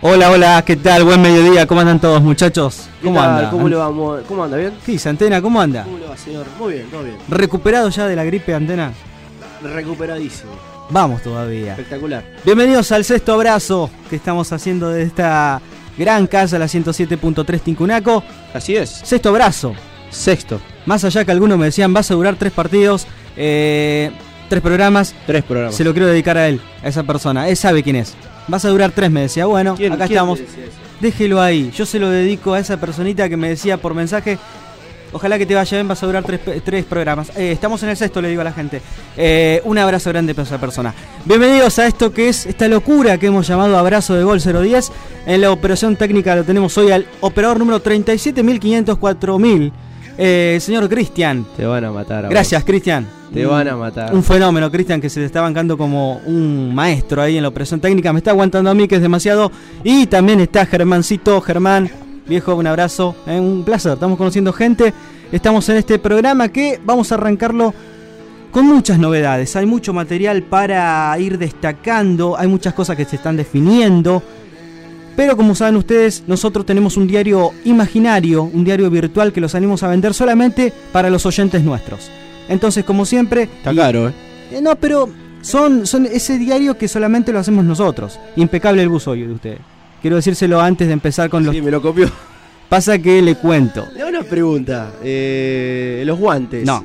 Hola, hola, ¿qué tal? Buen mediodía, ¿cómo andan todos, muchachos? ¿Cómo anda? ¿Cómo le vamos? ¿Cómo anda? ¿Bien? ¿Qué dice, Antena? ¿Cómo anda? ¿Cómo le va, señor? Muy bien, todo bien. ¿Recuperado ya de la gripe, Antena? Recuperadísimo. Vamos todavía. Espectacular. Bienvenidos al sexto abrazo que estamos haciendo de esta gran casa, la 107.3 Tincunaco. Así es. Sexto abrazo. Sexto. Más allá que algunos me decían, vas a durar 3 partidos, 3 programas. 3 programas. Se lo quiero dedicar a él, a esa persona. Él sabe quién es. Vas a durar 3, me decía. Bueno, acá estamos. Déjelo ahí. Yo se lo dedico a esa personita que me decía por mensaje, ojalá que te vaya bien, vas a durar 3 programas. Estamos en el sexto, le digo a la gente. Un abrazo grande para esa persona. Bienvenidos a esto que es esta locura que hemos llamado Abrazo de Gol 010. En la operación técnica lo tenemos hoy al operador número 37.504.000. Señor Cristian. Te van a matar. Gracias, Cristian. Te van a matar. Un fenómeno, Cristian, que se le está bancando como un maestro ahí en la operación técnica. Me está aguantando a mí, que es demasiado. Y también está Germancito. Germán, viejo, un abrazo. Un placer, estamos conociendo gente. Estamos en este programa que vamos a arrancarlo con muchas novedades. Hay mucho material para ir destacando. Hay muchas cosas que se están definiendo. Pero como saben ustedes, nosotros tenemos un diario imaginario, un diario virtual que los animamos a vender solamente para los oyentes nuestros. Entonces, como siempre... Está caro, No, pero son ese diario que solamente lo hacemos nosotros. Impecable el buzo hoy de ustedes. Quiero decírselo antes de empezar con los... Sí, me lo copió. Pasa que le cuento. Una pregunta. Los guantes. No.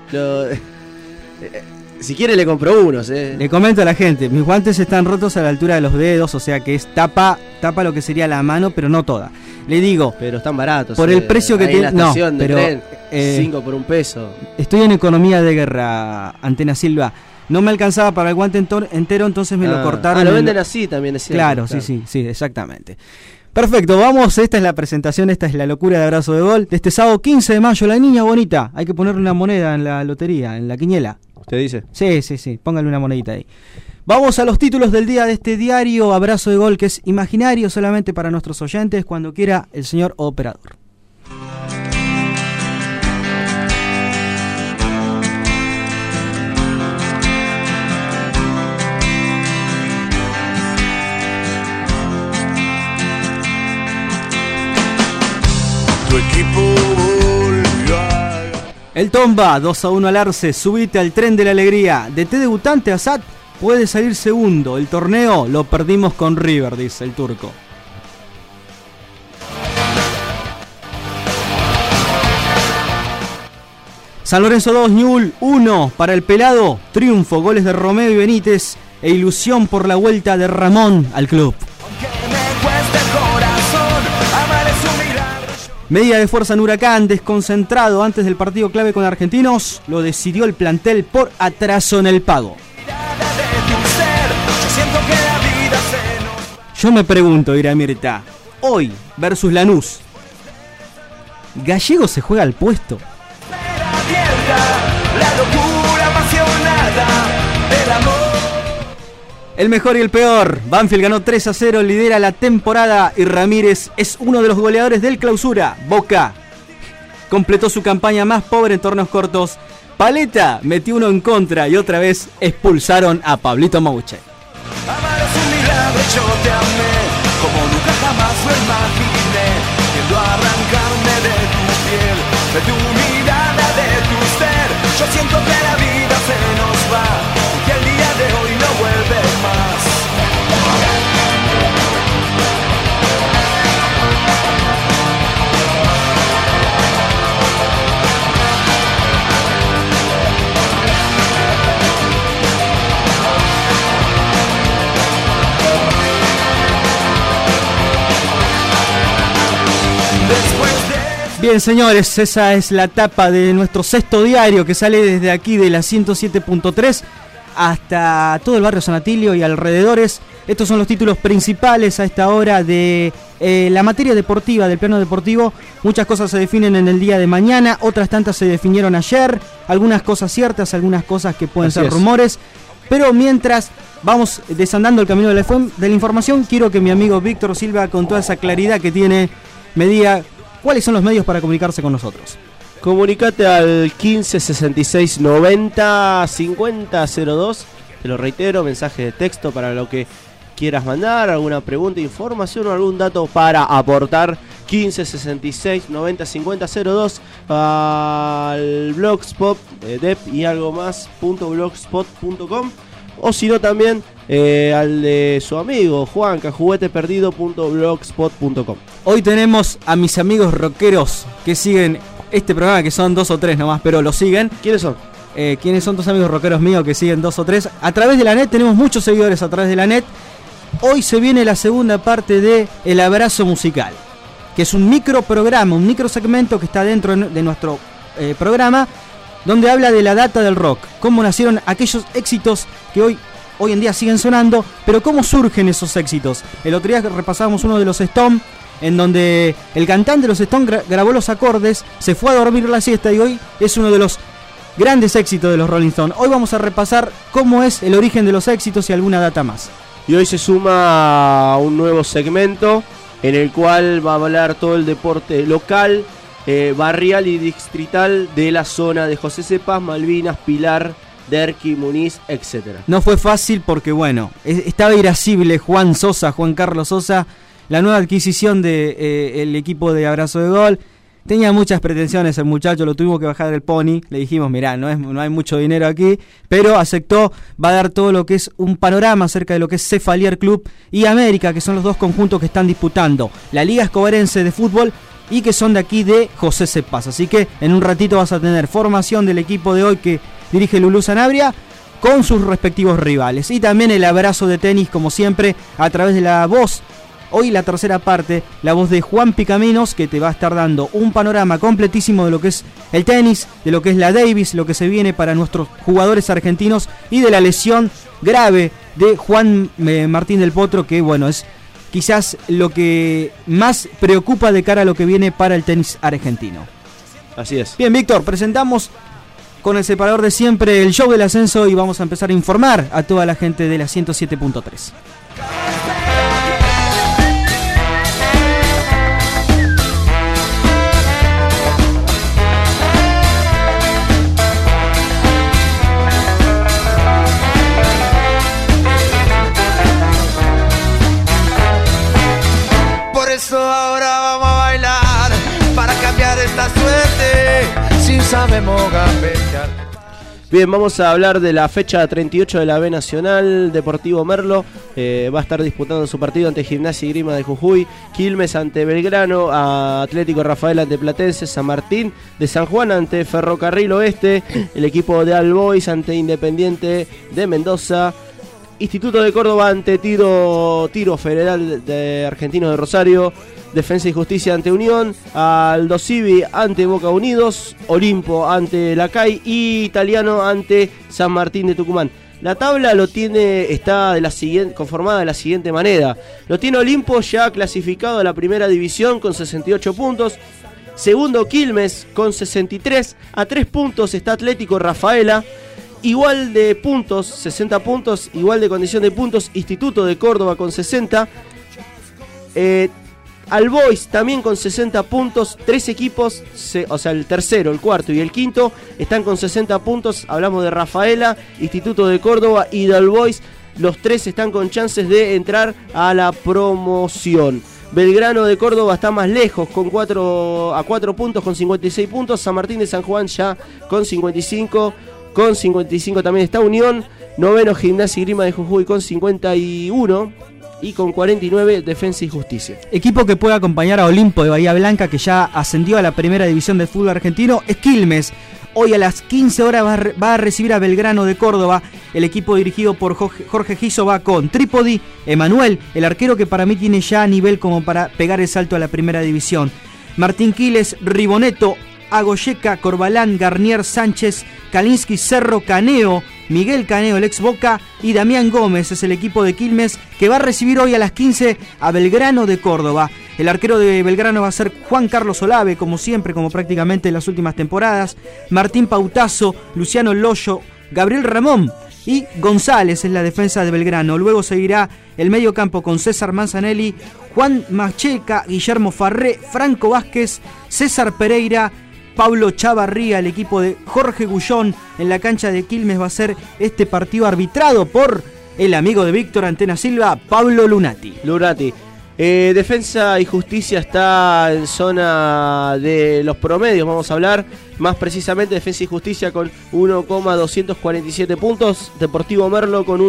Si quiere le compro unos, Le comento a la gente, mis guantes están rotos a la altura de los dedos, o sea que es tapa lo que sería la mano, pero no toda. Le digo, pero están baratos. Por el precio que tiene, no, pero tren, 5 por $1. Estoy en economía de guerra, Antena Silva. No me alcanzaba para el guante entero, entonces me lo cortaron. Lo venden así también, es cierto. Claro, sí, exactamente. Perfecto, vamos, esta es la presentación, esta es la locura de Abrazo de Gol de este sábado 15 de mayo, la niña bonita. Hay que ponerle una moneda en la lotería, en la quiniela. ¿Usted dice? Sí, póngale una monedita ahí. Vamos a los títulos del día de este diario Abrazo de Gol, que es imaginario solamente para nuestros oyentes, cuando quiera el señor operador. Tu equipo volvió a... El Tomba, 2-1 al Arce, subite al tren de la alegría. De T debutante Assad puede salir segundo. El torneo lo perdimos con River, dice el turco. San Lorenzo 2, Ñul 1 para el pelado. Triunfo, goles de Romeo y Benítez e ilusión por la vuelta de Ramón al club. Medida de fuerza en Huracán, desconcentrado antes del partido clave con Argentinos, lo decidió el plantel por atraso en el pago. Yo me pregunto, Iramirta, hoy versus Lanús, ¿Gallego se juega al puesto? El mejor y el peor. Banfield ganó 3-0, lidera la temporada y Ramírez es uno de los goleadores del Clausura. Boca completó su campaña más pobre en torneos cortos. Paleta metió uno en contra y otra vez expulsaron a Pablito Mauche. Yo siento que la vida se nos va y que el día de hoy no vuelve más. Bien, señores, esa es la tapa de nuestro sexto diario que sale desde aquí de la 107.3 hasta todo el barrio San Atilio y alrededores. Estos son los títulos principales a esta hora de la materia deportiva, del plano deportivo. Muchas cosas se definen en el día de mañana, otras tantas se definieron ayer, algunas cosas ciertas, algunas cosas que pueden ser rumores. Pero mientras vamos desandando el camino de la información, quiero que mi amigo Víctor Silva, con toda esa claridad que tiene, me diga cuáles son los medios para comunicarse con nosotros. Comunicate al 15 66 90 50 02. Te lo reitero, mensaje de texto para lo que quieras mandar, alguna pregunta, información o algún dato para aportar, 15 66 90 50 02 al blogspot dep y algo más .blogspot.com, o si no también al de su amigo Juanca, jugueteperdido.blogspot.com. Hoy tenemos a mis amigos rockeros que siguen este programa, que son 2 o 3 nomás, pero lo siguen. ¿Quiénes son? ¿Quiénes son tus amigos rockeros míos que siguen 2 o 3? A través de la net, tenemos muchos seguidores a través de la net. Hoy se viene la segunda parte de El Abrazo Musical, que es un microprograma, un microsegmento que está dentro de nuestro programa, donde habla de la data del rock, cómo nacieron aquellos éxitos que hoy en día siguen sonando, pero cómo surgen esos éxitos. El otro día repasábamos uno de los Stones, en donde el cantante de los Stones grabó los acordes, se fue a dormir la siesta y hoy es uno de los grandes éxitos de los Rolling Stones. Hoy vamos a repasar cómo es el origen de los éxitos y alguna data más. Y hoy se suma un nuevo segmento en el cual va a hablar todo el deporte local, barrial y distrital de la zona de José C. Paz, Malvinas, Pilar, Derqui, Muniz, etc. No fue fácil porque, bueno, estaba irascible Juan Carlos Sosa, la nueva adquisición del equipo de Abrazo de Gol. Tenía muchas pretensiones el muchacho, lo tuvimos que bajar del pony. Le dijimos, mirá, no hay mucho dinero aquí, pero aceptó. Va a dar todo lo que es un panorama acerca de lo que es Cefalier Club y América, que son los dos conjuntos que están disputando la Liga Escobarense de Fútbol y que son de aquí de José C. Paz. Así que en un ratito vas a tener formación del equipo de hoy que dirige Lulú Sanabria con sus respectivos rivales. Y también el abrazo de tenis, como siempre, a través de la voz. Hoy la tercera parte, la voz de Juan Picaminos, que te va a estar dando un panorama completísimo de lo que es el tenis, de lo que es la Davis, lo que se viene para nuestros jugadores argentinos y de la lesión grave de Juan Martín del Potro, que bueno, es quizás lo que más preocupa de cara a lo que viene para el tenis argentino. Así es. Bien, Víctor, presentamos con el separador de siempre el show del ascenso y vamos a empezar a informar a toda la gente de la 107.3. Eso ahora vamos a bailar para cambiar esta suerte, si sabemos gambetear. Bien, vamos a hablar de la fecha 38 de la B Nacional. Deportivo Merlo va a estar disputando su partido ante Gimnasia y Grima de Jujuy, Quilmes ante Belgrano, Atlético Rafael ante Platense, San Martín de San Juan ante Ferrocarril Oeste, el equipo de All Boys ante Independiente de Mendoza, Instituto de Córdoba ante Tiro Federal de Argentinos de Rosario, Defensa y Justicia ante Unión, Aldo Civi ante Boca Unidos, Olimpo ante Lacay y Italiano ante San Martín de Tucumán. La tabla está conformada de la siguiente manera. Lo tiene Olimpo ya clasificado a la primera división con 68 puntos. Segundo Quilmes con 63. A 3 puntos está Atlético Rafaela. Igual de puntos, 60 puntos, igual de condición de puntos, Instituto de Córdoba con 60. All Boys también con 60 puntos. 3 equipos, o sea, el tercero, el cuarto y el quinto, están con 60 puntos. Hablamos de Rafaela, Instituto de Córdoba y de All Boys. Los 3 están con chances de entrar a la promoción. Belgrano de Córdoba está más lejos, con 4 puntos, con 56 puntos. San Martín de San Juan ya con 55. Con 55 también está Unión. Noveno Gimnasia y Grima de Jujuy con 51. Y con 49 Defensa y Justicia. Equipo que puede acompañar a Olimpo de Bahía Blanca, que ya ascendió a la primera división del fútbol argentino, es Quilmes. Hoy a las 15 horas va a recibir a Belgrano de Córdoba. El equipo dirigido por Jorge Giso va con Trípodi, Emanuel, el arquero que para mí tiene ya nivel como para pegar el salto a la primera división. Martín Quiles, Riboneto, Agoyeca, Corbalán, Garnier, Sánchez, Kalinsky, Cerro, Caneo, Miguel Caneo, el ex Boca, y Damián Gómez es el equipo de Quilmes que va a recibir hoy a las 15 a Belgrano de Córdoba. El arquero de Belgrano va a ser Juan Carlos Olave, como siempre, como prácticamente en las últimas temporadas. Martín Pautazo, Luciano Loyo, Gabriel Ramón y González es la defensa de Belgrano. Luego seguirá el medio campo con César Manzanelli, Juan Macheca, Guillermo Farré, Franco Vázquez, César Pereira, Pablo Chavarría. El equipo de Jorge Gullón en la cancha de Quilmes va a ser este partido arbitrado por el amigo de Víctor Antena Silva, Pablo Lunati. Defensa y Justicia está en zona de los promedios, vamos a hablar más precisamente. Defensa y Justicia con 1,247 puntos, Deportivo Merlo con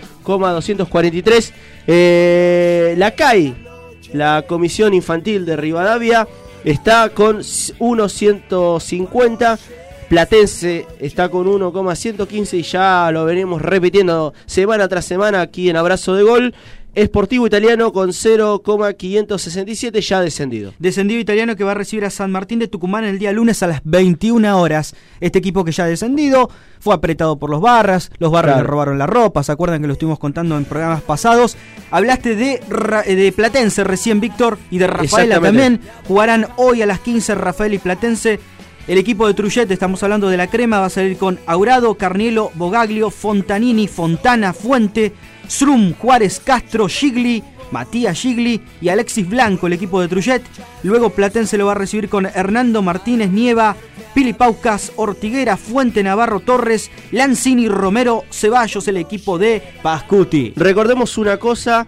1,243. La CAI, la Comisión Infantil de Rivadavia, está con 1,150. Platense está con 1,115 y ya lo venimos repitiendo semana tras semana aquí en Abrazo de Gol. Sportivo Italiano con 0,567, ya descendido. Descendido Italiano que va a recibir a San Martín de Tucumán el día lunes a las 21 horas. Este equipo que ya ha descendido fue apretado por los Barras claro. Le robaron la ropa, ¿se acuerdan que lo estuvimos contando en programas pasados? Hablaste de Platense recién, Víctor, y de Rafaela también. Jugarán hoy a las 15 Rafael y Platense. El equipo de Trullet, estamos hablando de la crema, va a salir con Aurado, Carnielo, Bogaglio, Fontanini, Fontana, Fuente, Srum, Juárez, Castro, Gigli, Matías Gigli y Alexis Blanco, el equipo de Trullet. Luego Platense lo va a recibir con Hernando Martínez Nieva, Pili Paucas, Ortiguera, Fuente, Navarro, Torres, Lanzini, Romero, Ceballos, el equipo de Pascuti. Recordemos una cosa,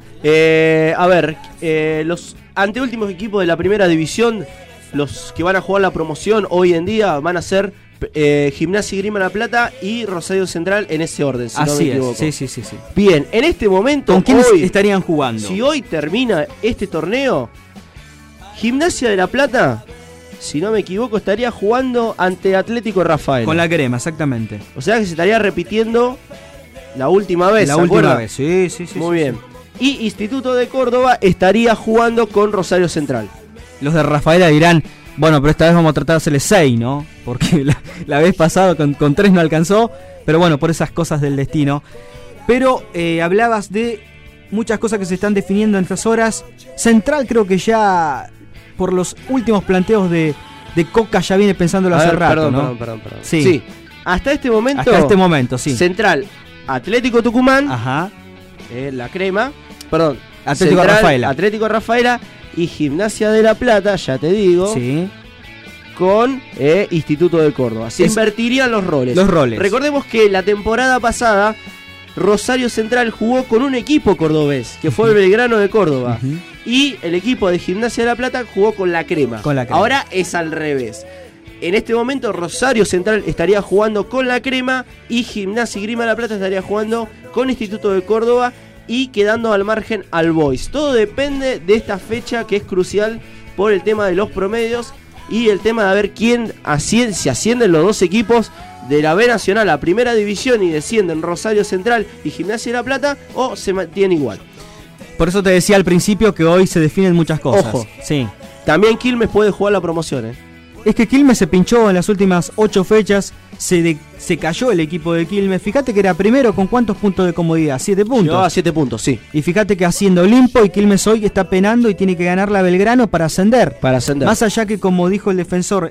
los anteúltimos equipos de la primera división, los que van a jugar la promoción hoy en día van a ser Gimnasia y Grima La Plata y Rosario Central en ese orden, si no me equivoco. Sí. Bien, en este momento, ¿con quiénes estarían jugando? Si hoy termina este torneo, Gimnasia de La Plata, si no me equivoco, estaría jugando ante Atlético Rafael. Con la crema, exactamente. O sea que se estaría repitiendo la última vez. La última vez, sí. Muy bien. Y Instituto de Córdoba estaría jugando con Rosario Central. Los de Rafaela dirán, bueno, pero esta vez vamos a tratar de hacerle 6, ¿no? Porque la vez pasada con 3 no alcanzó, pero bueno, por esas cosas del destino. Pero hablabas de muchas cosas que se están definiendo en estas horas. Central creo que ya, por los últimos planteos de Coca, ya viene pensándolo hace rato, ¿no? Perdón. Sí. Hasta este momento, sí. Central, Atlético Tucumán, ajá. La crema, perdón, Atlético Central, Rafaela. Atlético Rafaela y Gimnasia de La Plata, ya te digo, sí, con Instituto de Córdoba. Se invertirían los roles. Recordemos que la temporada pasada Rosario Central jugó con un equipo cordobés, que fue el Belgrano de Córdoba. Uh-huh. Y el equipo de Gimnasia de La Plata jugó con la crema. Ahora es al revés. En este momento Rosario Central estaría jugando con la crema y Gimnasia y Grima de La Plata estaría jugando con Instituto de Córdoba y quedando al margen al Boys. Todo depende de esta fecha que es crucial por el tema de los promedios y el tema de ver quién si ascienden los dos equipos de la B Nacional a Primera División y descienden Rosario Central y Gimnasia de La Plata o se mantiene igual. Por eso te decía al principio que hoy se definen muchas cosas. Ojo, sí. También Quilmes puede jugar la promoción, Es que Quilmes se pinchó en las últimas 8 fechas. Se cayó el equipo de Quilmes. Fíjate que era primero con cuántos puntos de comodidad, 7 puntos. Llevaba 7 puntos, sí. Y fíjate que haciendo Olimpo y Quilmes hoy está penando y tiene que ganar la Belgrano para ascender. Más allá que, como dijo el defensor,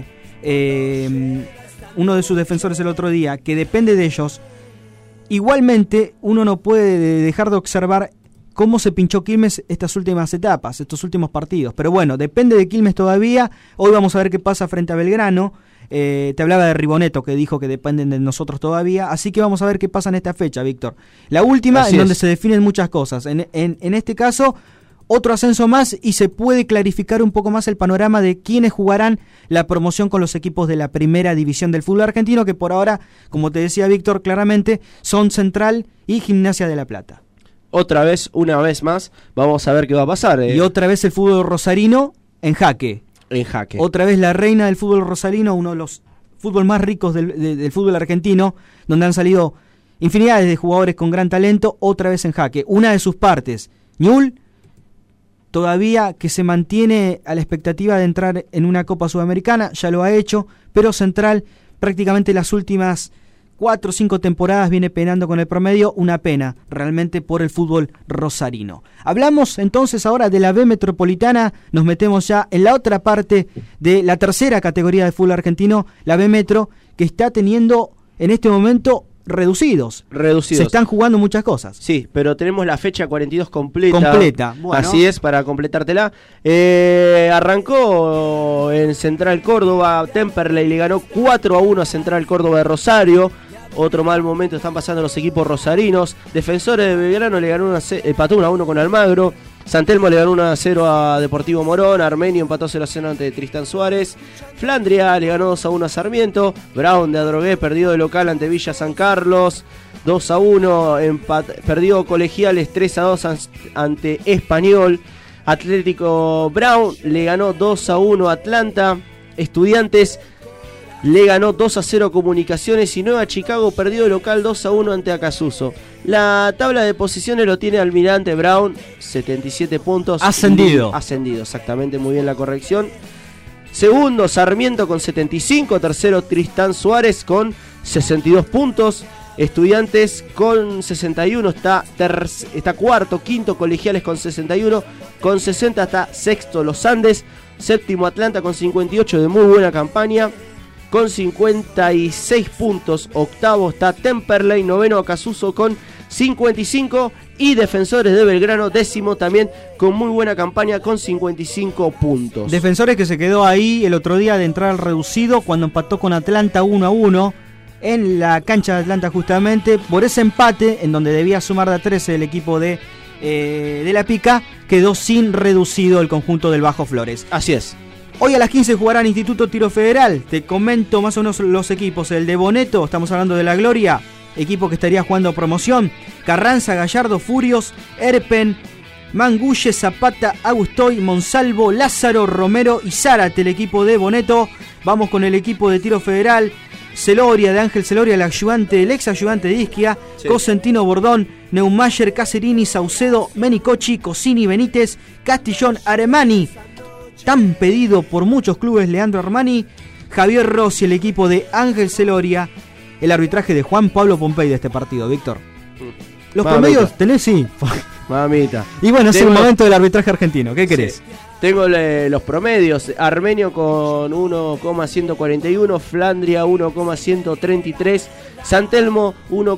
uno de sus defensores el otro día, que depende de ellos. Igualmente uno no puede dejar de observar cómo se pinchó Quilmes estas últimas etapas, estos últimos partidos. Pero bueno, depende de Quilmes todavía. Hoy vamos a ver qué pasa frente a Belgrano. Te hablaba de Riboneto, que dijo que dependen de nosotros todavía. Así que vamos a ver qué pasa en esta fecha, Víctor. La última, en donde se definen muchas cosas. En este caso, otro ascenso más y se puede clarificar un poco más el panorama de quiénes jugarán la promoción con los equipos de la primera división del fútbol argentino, que por ahora, como te decía Víctor, claramente son Central y Gimnasia de La Plata. Una vez más, vamos a ver qué va a pasar. Y otra vez el fútbol rosarino en jaque. Otra vez la reina del fútbol rosarino, uno de los fútbol más ricos del fútbol argentino, donde han salido infinidades de jugadores con gran talento, otra vez en jaque. Una de sus partes, Ñul, todavía que se mantiene a la expectativa de entrar en una Copa Sudamericana, ya lo ha hecho, pero Central prácticamente las últimas 4 o 5 temporadas viene penando con el promedio, una pena realmente por el fútbol rosarino. Hablamos entonces ahora de la B Metropolitana, nos metemos ya en la otra parte de la tercera categoría de fútbol argentino, la B Metro, que está teniendo en este momento reducidos. Se están jugando muchas cosas. Sí, pero tenemos la fecha 42 completa. Bueno. Así es, para completártela. Arrancó en Central Córdoba, Temperley le ganó 4-1 a Central Córdoba de Rosario. Otro mal momento están pasando los equipos rosarinos. Defensores de Belgrano le ganó empató 1-1 con Almagro. San Telmo le ganó 1-0 a Deportivo Morón. Armenio empató 0-0 ante Tristán Suárez. Flandria le ganó 2-1 a Sarmiento. Brown de Adrogué perdió de local ante Villa San Carlos. 2-1 perdió Colegiales 3-2 ante Español. Atlético Brown le ganó 2-1 a Atlanta. Estudiantes le ganó 2-0 Comunicaciones y Nueva Chicago perdió de local 2-1 ante Acasuso. La tabla de posiciones lo tiene Almirante Brown, 77 puntos. Ascendido. Ascendido, exactamente, muy bien la corrección. Segundo, Sarmiento con 75. Tercero, Tristán Suárez con 62 puntos. Estudiantes con 61 está cuarto. Quinto, Colegiales con 61. Con 60 está sexto, Los Andes. Séptimo, Atlanta con 58, de muy buena campaña. Con 56 puntos. Octavo está Temperley. Noveno, Acasuso con 55. Y Defensores de Belgrano, décimo también con muy buena campaña con 55 puntos. Defensores que se quedó ahí el otro día de entrar al reducido cuando empató con Atlanta 1-1 en la cancha de Atlanta, justamente por ese empate en donde debía sumar de a 13 el equipo de La Pica. Quedó sin reducido el conjunto del Bajo Flores. Así es. Hoy a las 15 jugarán Instituto Tiro Federal. Te comento más o menos los equipos. El de Boneto, estamos hablando de La Gloria, equipo que estaría jugando promoción. Carranza, Gallardo, Furios, Erpen, Mangulle, Zapata, Agustoy, Monsalvo, Lázaro, Romero y Zárate, el equipo de Boneto. Vamos con el equipo de Tiro Federal. Celoria, de Ángel Celoria, el ex ayudante de Isquia, sí. Cosentino, Bordón, Neumayer, Caserini, Saucedo, Menicochi, Cosini, Benítez, Castillón, Armani. Tan pedido por muchos clubes Leandro Armani, Javier Rossi, el equipo de Ángel Celoria. El arbitraje de Juan Pablo Pompey de este partido, Víctor. Los promedios tenés, sí. Mamita. Y bueno, es el momento del arbitraje argentino. ¿Qué querés? Sí. Tengo los promedios. Armenio con 1,141. Flandria 1,133. San Telmo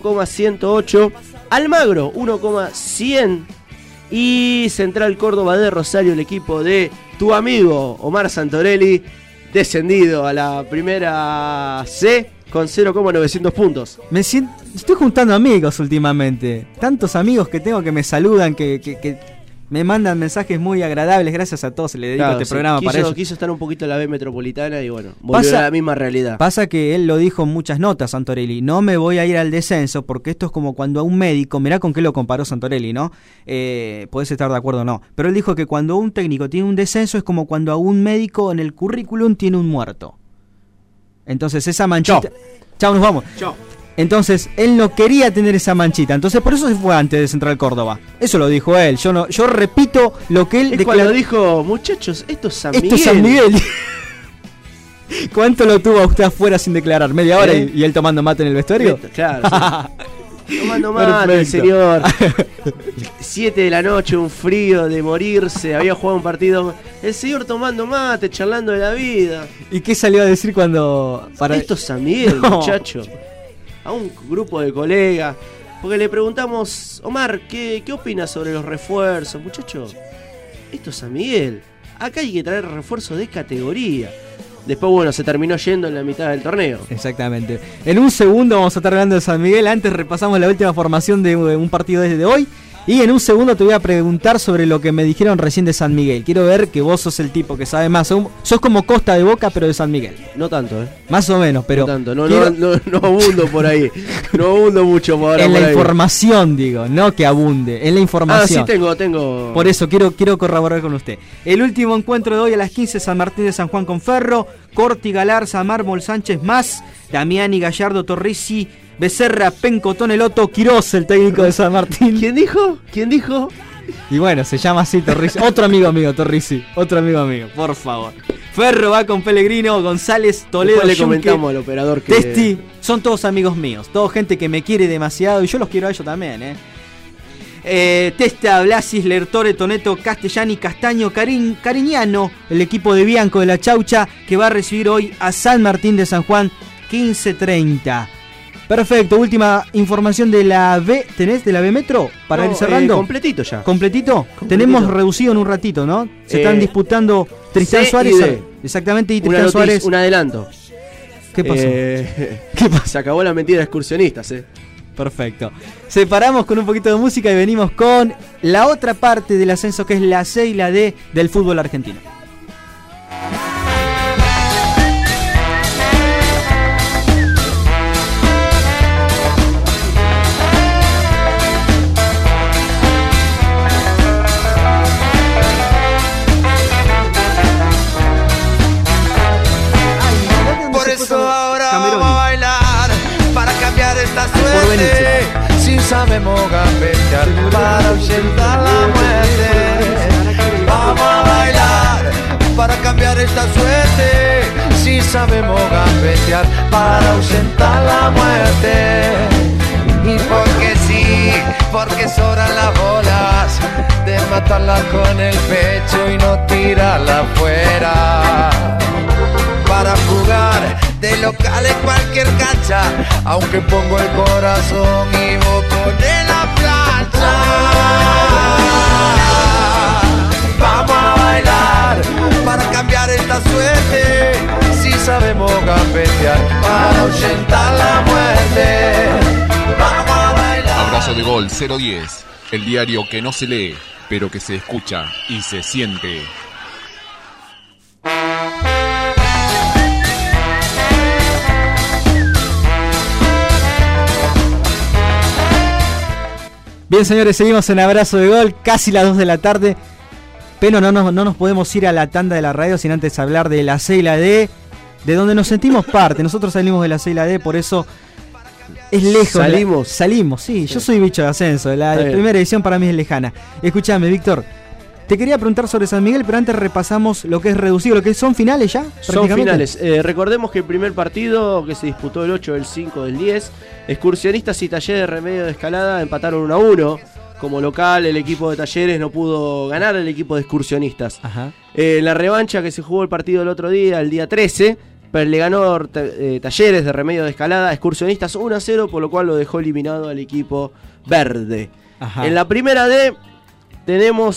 1,108. Almagro 1,100. Y Central Córdoba de Rosario, el equipo de tu amigo Omar Santorelli, descendido a la primera C con 0,900 puntos. Estoy juntando amigos últimamente. Tantos amigos que tengo que me saludan, que me mandan mensajes muy agradables. Gracias a todos, le dedico este programa para ellos. Quiso estar un poquito en la B Metropolitana y bueno, volvió a la misma realidad. Pasa que él lo dijo en muchas notas, Santorelli. No me voy a ir al descenso porque esto es como cuando a un médico, mirá con qué lo comparó Santorelli, ¿no? Podés estar de acuerdo o no. Pero él dijo que cuando un técnico tiene un descenso es como cuando a un médico en el currículum tiene un muerto. Entonces esa manchita... Chao, nos vamos. Chao. Entonces, él no quería tener esa manchita. Entonces, por eso se fue antes de Central Córdoba. Eso lo dijo él. Yo repito lo que él declaró. Cuando dijo, muchachos, esto es San Miguel. Esto es San Miguel. ¿Cuánto lo tuvo usted afuera sin declarar? ¿Media hora y él tomando mate en el vestuario? Claro, sí. Tomando mate, el señor. 7 de la noche, un frío de morirse. Había jugado un partido. El señor tomando mate, charlando de la vida. ¿Y qué salió a decir cuando...? Esto es San Miguel, muchacho. A un grupo de colegas, porque le preguntamos, Omar, ¿qué opinas sobre los refuerzos? Muchacho, esto es San Miguel, acá hay que traer refuerzos de categoría. Después, bueno, se terminó yendo en la mitad del torneo. Exactamente. En un segundo vamos a estar hablando de San Miguel. Antes repasamos la última formación de un partido desde hoy. Y en un segundo te voy a preguntar sobre lo que me dijeron recién de San Miguel. Quiero ver que vos sos el tipo que sabe más. Sos como Costa de Boca, pero de San Miguel. No tanto, Más o menos, pero... No tanto, no abundo por ahí. No abundo mucho por ahora. En la información, digo, no que abunde. En la información. Ah, sí, tengo. Por eso quiero corroborar con usted. El último encuentro de hoy a las 15, San Martín de San Juan con Ferro. Corti, Galarza, Mármol, Sánchez, Más. Damiani, Gallardo, Torrisi, Becerra, Penco, Toneloto, Quirós, el técnico de San Martín. ¿Quién dijo? Y bueno, se llama así Torrisi. Otro amigo mío, Torrisi. Otro amigo mío, por favor. Ferro va con Pellegrino, González, Toledo, después le comentamos al operador que... Testi, son todos amigos míos. Toda gente que me quiere demasiado y yo los quiero a ellos también, Testa, Blasis, Lertore, Toneto, Castellani, Castaño, Cariñano, el equipo de Bianco de la Chaucha, que va a recibir hoy a San Martín de San Juan, 15:30. Perfecto, última información de la B. ¿Tenés de la B Metro? Para ir cerrando. Completito ya. ¿Completito? Tenemos reducido en un ratito, ¿no? Se están disputando Tristán Suárez. Exactamente, y Tristán Suárez. Un adelanto. ¿Qué pasó? ¿Qué pasa? Se acabó la mentira de excursionistas, Perfecto. Separamos con un poquito de música y venimos con la otra parte del ascenso, que es la C y la D del fútbol argentino. Por eso ahora vamos a bailar para cambiar esta suerte. Si sabemos gambetear para ahuyentar la muerte. Vamos a bailar para cambiar esta suerte. Si sabemos gambetear para ahuyentar la muerte. Y porque sí, porque sobran las bolas de matarla con el pecho y no tirarla afuera. Para jugar de local en cualquier cancha, aunque pongo el corazón y vos ponés la plancha. Vamos a bailar para cambiar esta suerte. Si sabemos gambetear para ahuyentar la muerte. Vamos a bailar. Abrazo de Gol 010, el diario que no se lee, pero que se escucha y se siente. Bien, señores, seguimos en Abrazo de Gol, casi las 2 de la tarde. Pero no nos podemos ir a la tanda de la radio sin antes hablar de la C y la D, de donde nos sentimos parte. Nosotros salimos de la C y la D, por eso es lejos. Salimos, sí. Yo soy bicho de ascenso. La primera edición para mí es lejana. Escúchame, Víctor. Te quería preguntar sobre San Miguel, pero antes repasamos lo que es reducido, lo que son finales ya. Son finales. Recordemos que el primer partido, que se disputó el 8, el 5, el 10, Excursionistas y Talleres de Remedios de Escalada empataron 1-1. Como local, el equipo de Talleres no pudo ganar al equipo de Excursionistas. Ajá. La revancha que se jugó el partido el otro día, el día 13, pero le ganó Talleres de Remedios de Escalada a Excursionistas 1-0, por lo cual lo dejó eliminado al equipo verde. Ajá. En la primera D tenemos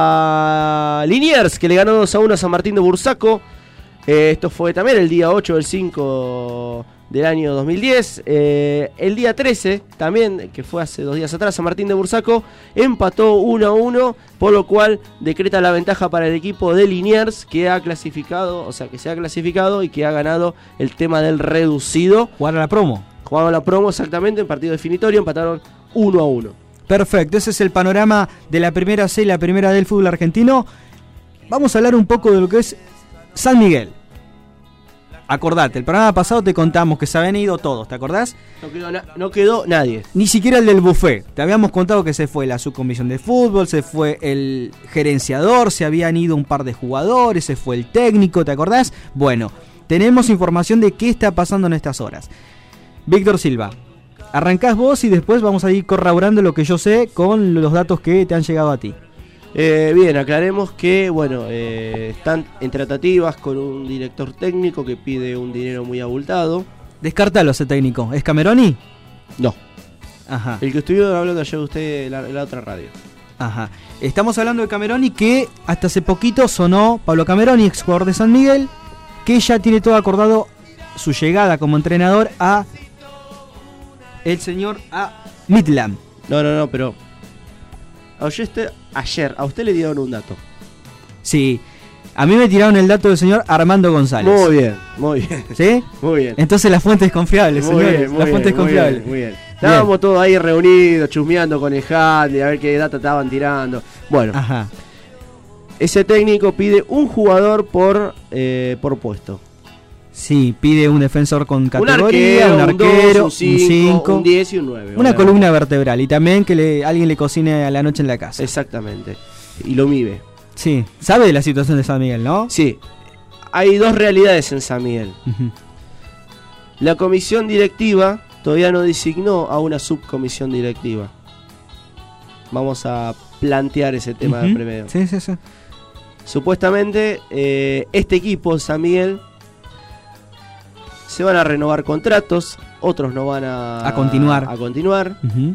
a Liniers, que le ganó 2-1 a San Martín de Bursaco. Esto fue también el día 8 del 5 del año 2010. El día 13, también, que fue hace 2 días atrás, San Martín de Bursaco empató 1-1, por lo cual decreta la ventaja para el equipo de Liniers, que ha clasificado, o sea, que se ha clasificado y que ha ganado el tema del reducido. Jugaron la promo. Jugaron la promo, exactamente, en partido definitorio, empataron 1-1. Perfecto, ese es el panorama de la primera C y la primera D del fútbol argentino. Vamos a hablar un poco de lo que es San Miguel. Acordate, el programa pasado te contamos que se habían ido todos, ¿te acordás? No quedó nadie. Ni siquiera el del buffet. Te habíamos contado que se fue la subcomisión de fútbol, se fue el gerenciador, se habían ido un par de jugadores, se fue el técnico, ¿te acordás? Bueno, tenemos información de qué está pasando en estas horas. Víctor Silva, arrancás vos y después vamos a ir corroborando lo que yo sé con los datos que te han llegado a ti. Bien, aclaremos que están en tratativas con un director técnico que pide un dinero muy abultado. Descártalo ese técnico. ¿Es Cameroni? No. Ajá. El que estuvieron hablando ayer usted en la otra radio. Ajá. Estamos hablando de Cameroni, que hasta hace poquito sonó Pablo Cameroni, ex jugador de San Miguel, que ya tiene todo acordado su llegada como entrenador a el señor Midland. No, pero ayer a usted le dieron un dato. Sí, a mí me tiraron el dato del señor Armando González. Muy bien. ¿Sí? Muy bien. Entonces la fuente es confiable, señores. La fuente es confiable. Muy bien. Estábamos todos ahí reunidos, chusmeando con el Handy, a ver qué data estaban tirando. Bueno, ajá. Ese técnico pide un jugador por puesto. Sí, pide un defensor con categoría, un arquero, un 5, un 10 y un 9. Una columna vertebral y también que alguien le cocine a la noche en la casa. Exactamente. Y lo mide. Sí, sabe de la situación de San Miguel, ¿no? Sí. Hay dos realidades en San Miguel. Uh-huh. La comisión directiva todavía no designó a una subcomisión directiva. Vamos a plantear ese tema de primero. Sí. Supuestamente este equipo, San Miguel, se van a renovar contratos, otros no van a continuar. Uh-huh.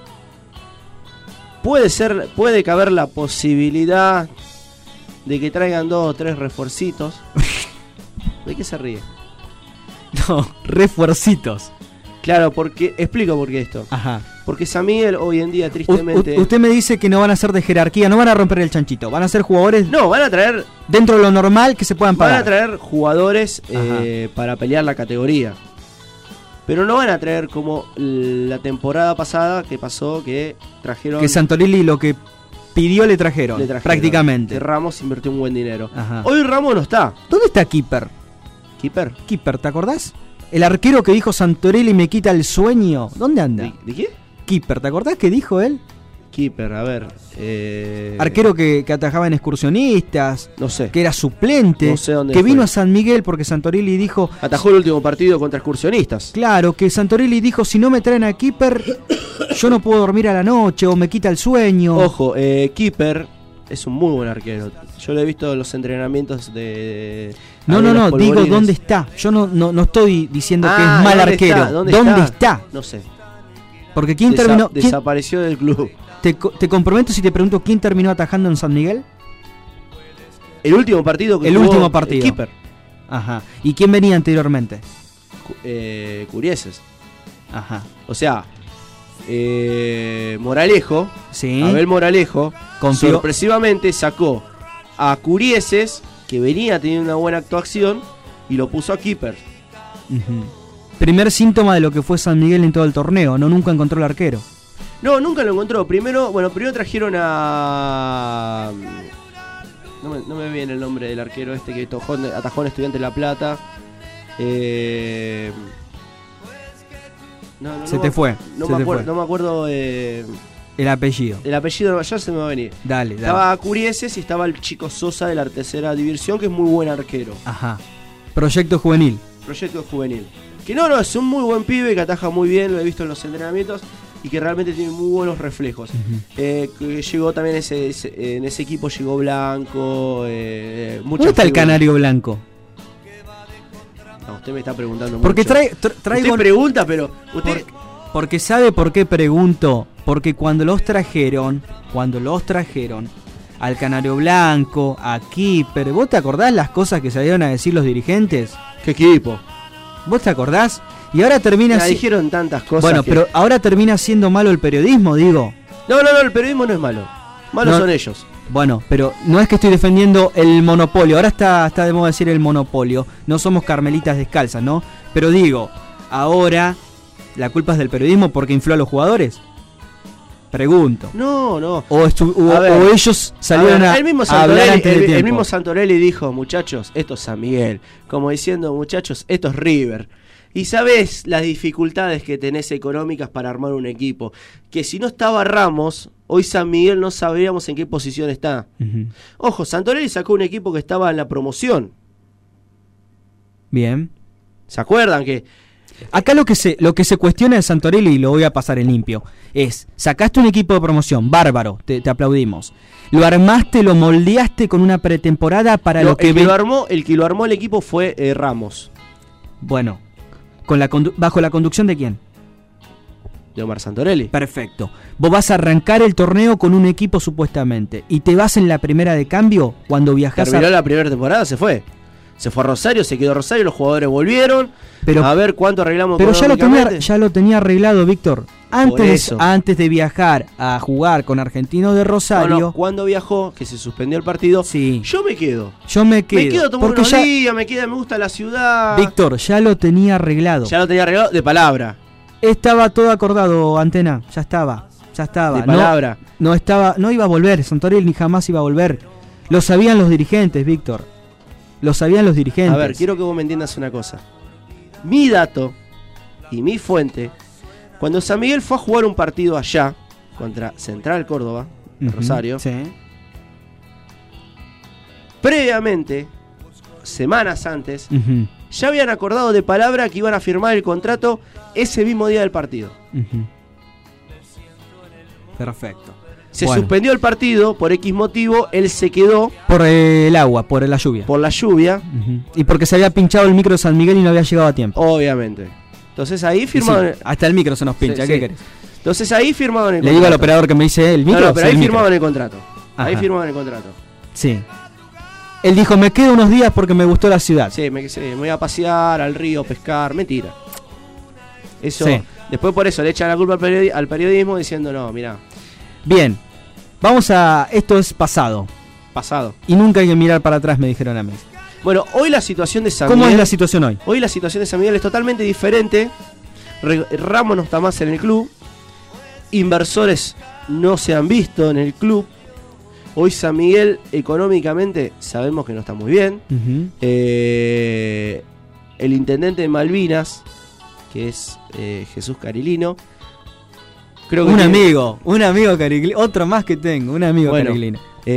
Puede caber la posibilidad de que traigan 2 o 3 refuercitos. ¿De qué se ríe? No, refuercitos. Claro, porque explico por qué esto. Ajá. Porque San Miguel hoy en día, tristemente... Usted me dice que no van a ser de jerarquía, no van a romper el chanchito, van a ser jugadores... No, van a traer... Dentro de lo normal que se puedan pagar. Van a traer jugadores para pelear la categoría. Pero no van a traer como la temporada pasada que pasó, que trajeron... Que Santorelli lo que pidió le trajeron, prácticamente. Que Ramos invirtió un buen dinero. Ajá. Hoy Ramos no está. ¿Dónde está Keeper? ¿Keeper? ¿Te acordás? El arquero que dijo Santorelli me quita el sueño. ¿Dónde anda? ¿De qué? Keeper, ¿te acordás que dijo él? Keeper, a ver. Arquero que atajaba en excursionistas. No sé. Que era suplente. No sé dónde que fue. vino a San Miguel porque Santorelli dijo... Atajó el último partido contra excursionistas. Claro, que Santorelli dijo, si no me traen a Keeper, yo no puedo dormir a la noche o me quita el sueño. Ojo, Keeper es un muy buen arquero. Yo lo he visto en los entrenamientos de... No, digo dónde está. Yo no estoy diciendo que es mal ¿dónde arquero. está? ¿Dónde está? No sé. Porque ¿quién terminó? Desapareció del club. Te comprometo si te pregunto quién terminó atajando en San Miguel. El último partido que El jugó último partido. Keeper. Ajá. ¿Y quién venía anteriormente? Curieses. Ajá. O sea, Moralejo, sí. Abel Moralejo, Confió. sorpresivamente sacó a Curieses, que venía teniendo una buena actuación, y lo puso a Keeper. Uh-huh. Primer síntoma de lo que fue San Miguel en todo el torneo, no nunca encontró el arquero. No, nunca lo encontró. Primero trajeron a... No me viene el nombre del arquero este que atajó en Estudiante de La Plata. Se te fue. No me acuerdo el apellido. El apellido ya se me va a venir. Dale. Estaba Curieses y estaba el chico Sosa de la tercera división, que es muy buen arquero. Ajá. Proyecto juvenil. Que no, es un muy buen pibe que ataja muy bien, lo he visto en los entrenamientos y que realmente tiene muy buenos reflejos. Uh-huh. Que llegó también en ese equipo, llegó Blanco. ¿Dónde está el Canario Blanco? No, usted me está preguntando porque mucho. traigo... Usted pregunta, pero... usted porque sabe por qué pregunto. Porque cuando los trajeron al Canario Blanco, a Keeper, ¿vos te acordás las cosas que salieron a decir los dirigentes? ¿Qué equipo? ¿Vos te acordás? Y ahora termina... dijeron tantas cosas. Bueno, pero ahora termina siendo malo el periodismo, digo. No, el periodismo no es malo. Malos son ellos. Bueno, pero no es que estoy defendiendo el monopolio. Ahora está de moda decir el monopolio. No somos carmelitas descalzas, ¿no? Pero digo, ahora la culpa es del periodismo porque infló a los jugadores. Pregunto. No. O ellos salieron a hablar antes de tiempo. El mismo Santorelli dijo, muchachos, esto es San Miguel. Como diciendo, muchachos, esto es River. Y sabés las dificultades que tenés económicas para armar un equipo. Que si no estaba Ramos, hoy San Miguel no sabríamos en qué posición está. Uh-huh. Ojo, Santorelli sacó un equipo que estaba en la promoción. Bien. ¿Se acuerdan que... Acá lo que se cuestiona de Santorelli, y lo voy a pasar en limpio, es, sacaste un equipo de promoción, bárbaro, te aplaudimos. Lo armaste, lo moldeaste con una pretemporada para lo que... El que lo armó el equipo fue Ramos. Bueno, ¿bajo la conducción de quién? De Omar Santorelli. Perfecto. Vos vas a arrancar el torneo con un equipo supuestamente, y te vas en la primera de cambio cuando viajás Terminó la primera temporada, se fue a Rosario, se quedó Rosario, los jugadores volvieron. Pero, a ver cuánto arreglamos. Pero ya lo tenía arreglado, Víctor. Antes de viajar a jugar con Argentinos de Rosario. Cuando viajó, que se suspendió el partido, sí. Yo me quedo. Me quedo tomando unos días, me gusta la ciudad. Víctor, ya lo tenía arreglado. De palabra. Estaba todo acordado, Antena. Ya estaba. De palabra. No iba a volver. Santorelli ni jamás iba a volver. Lo sabían los dirigentes, Víctor. Lo sabían los dirigentes. A ver, quiero que vos me entiendas una cosa. Mi dato y mi fuente, cuando San Miguel fue a jugar un partido allá contra Central Córdoba, Rosario, sí. Previamente, semanas antes, ya habían acordado de palabra que iban a firmar el contrato ese mismo día del partido. Perfecto. Se suspendió el partido por X motivo, él se quedó. Por el agua, por la lluvia. Por la lluvia. Y porque se había pinchado el micro de San Miguel y no había llegado a tiempo. Obviamente. Entonces ahí firmaron. Sí, hasta el micro se nos pincha, ¿qué querés? Entonces ahí firmaron el contrato. Le digo al operador que me dice el micro. No, pero ahí firmaban el contrato. Ahí firmaban el contrato. Sí. Él dijo, me quedo unos días porque me gustó la ciudad. Sí, me voy a pasear al río, pescar. Mentira. Eso. Sí. Después por eso le echan la culpa al periodismo diciendo, no, mirá. Bien, esto es pasado. Pasado. Y nunca hay que mirar para atrás, me dijeron a mí. Bueno, hoy la situación de San ¿Cómo Miguel... es la situación hoy? Hoy la situación de San Miguel es totalmente diferente. Ramos no está más en el club. Inversores no se han visto en el club. Hoy San Miguel económicamente sabemos que no está muy bien. Uh-huh. El intendente de Malvinas, que es Jesús Carilino, creo que un amigo Cariglino, otro más que tengo, un amigo Cariglino.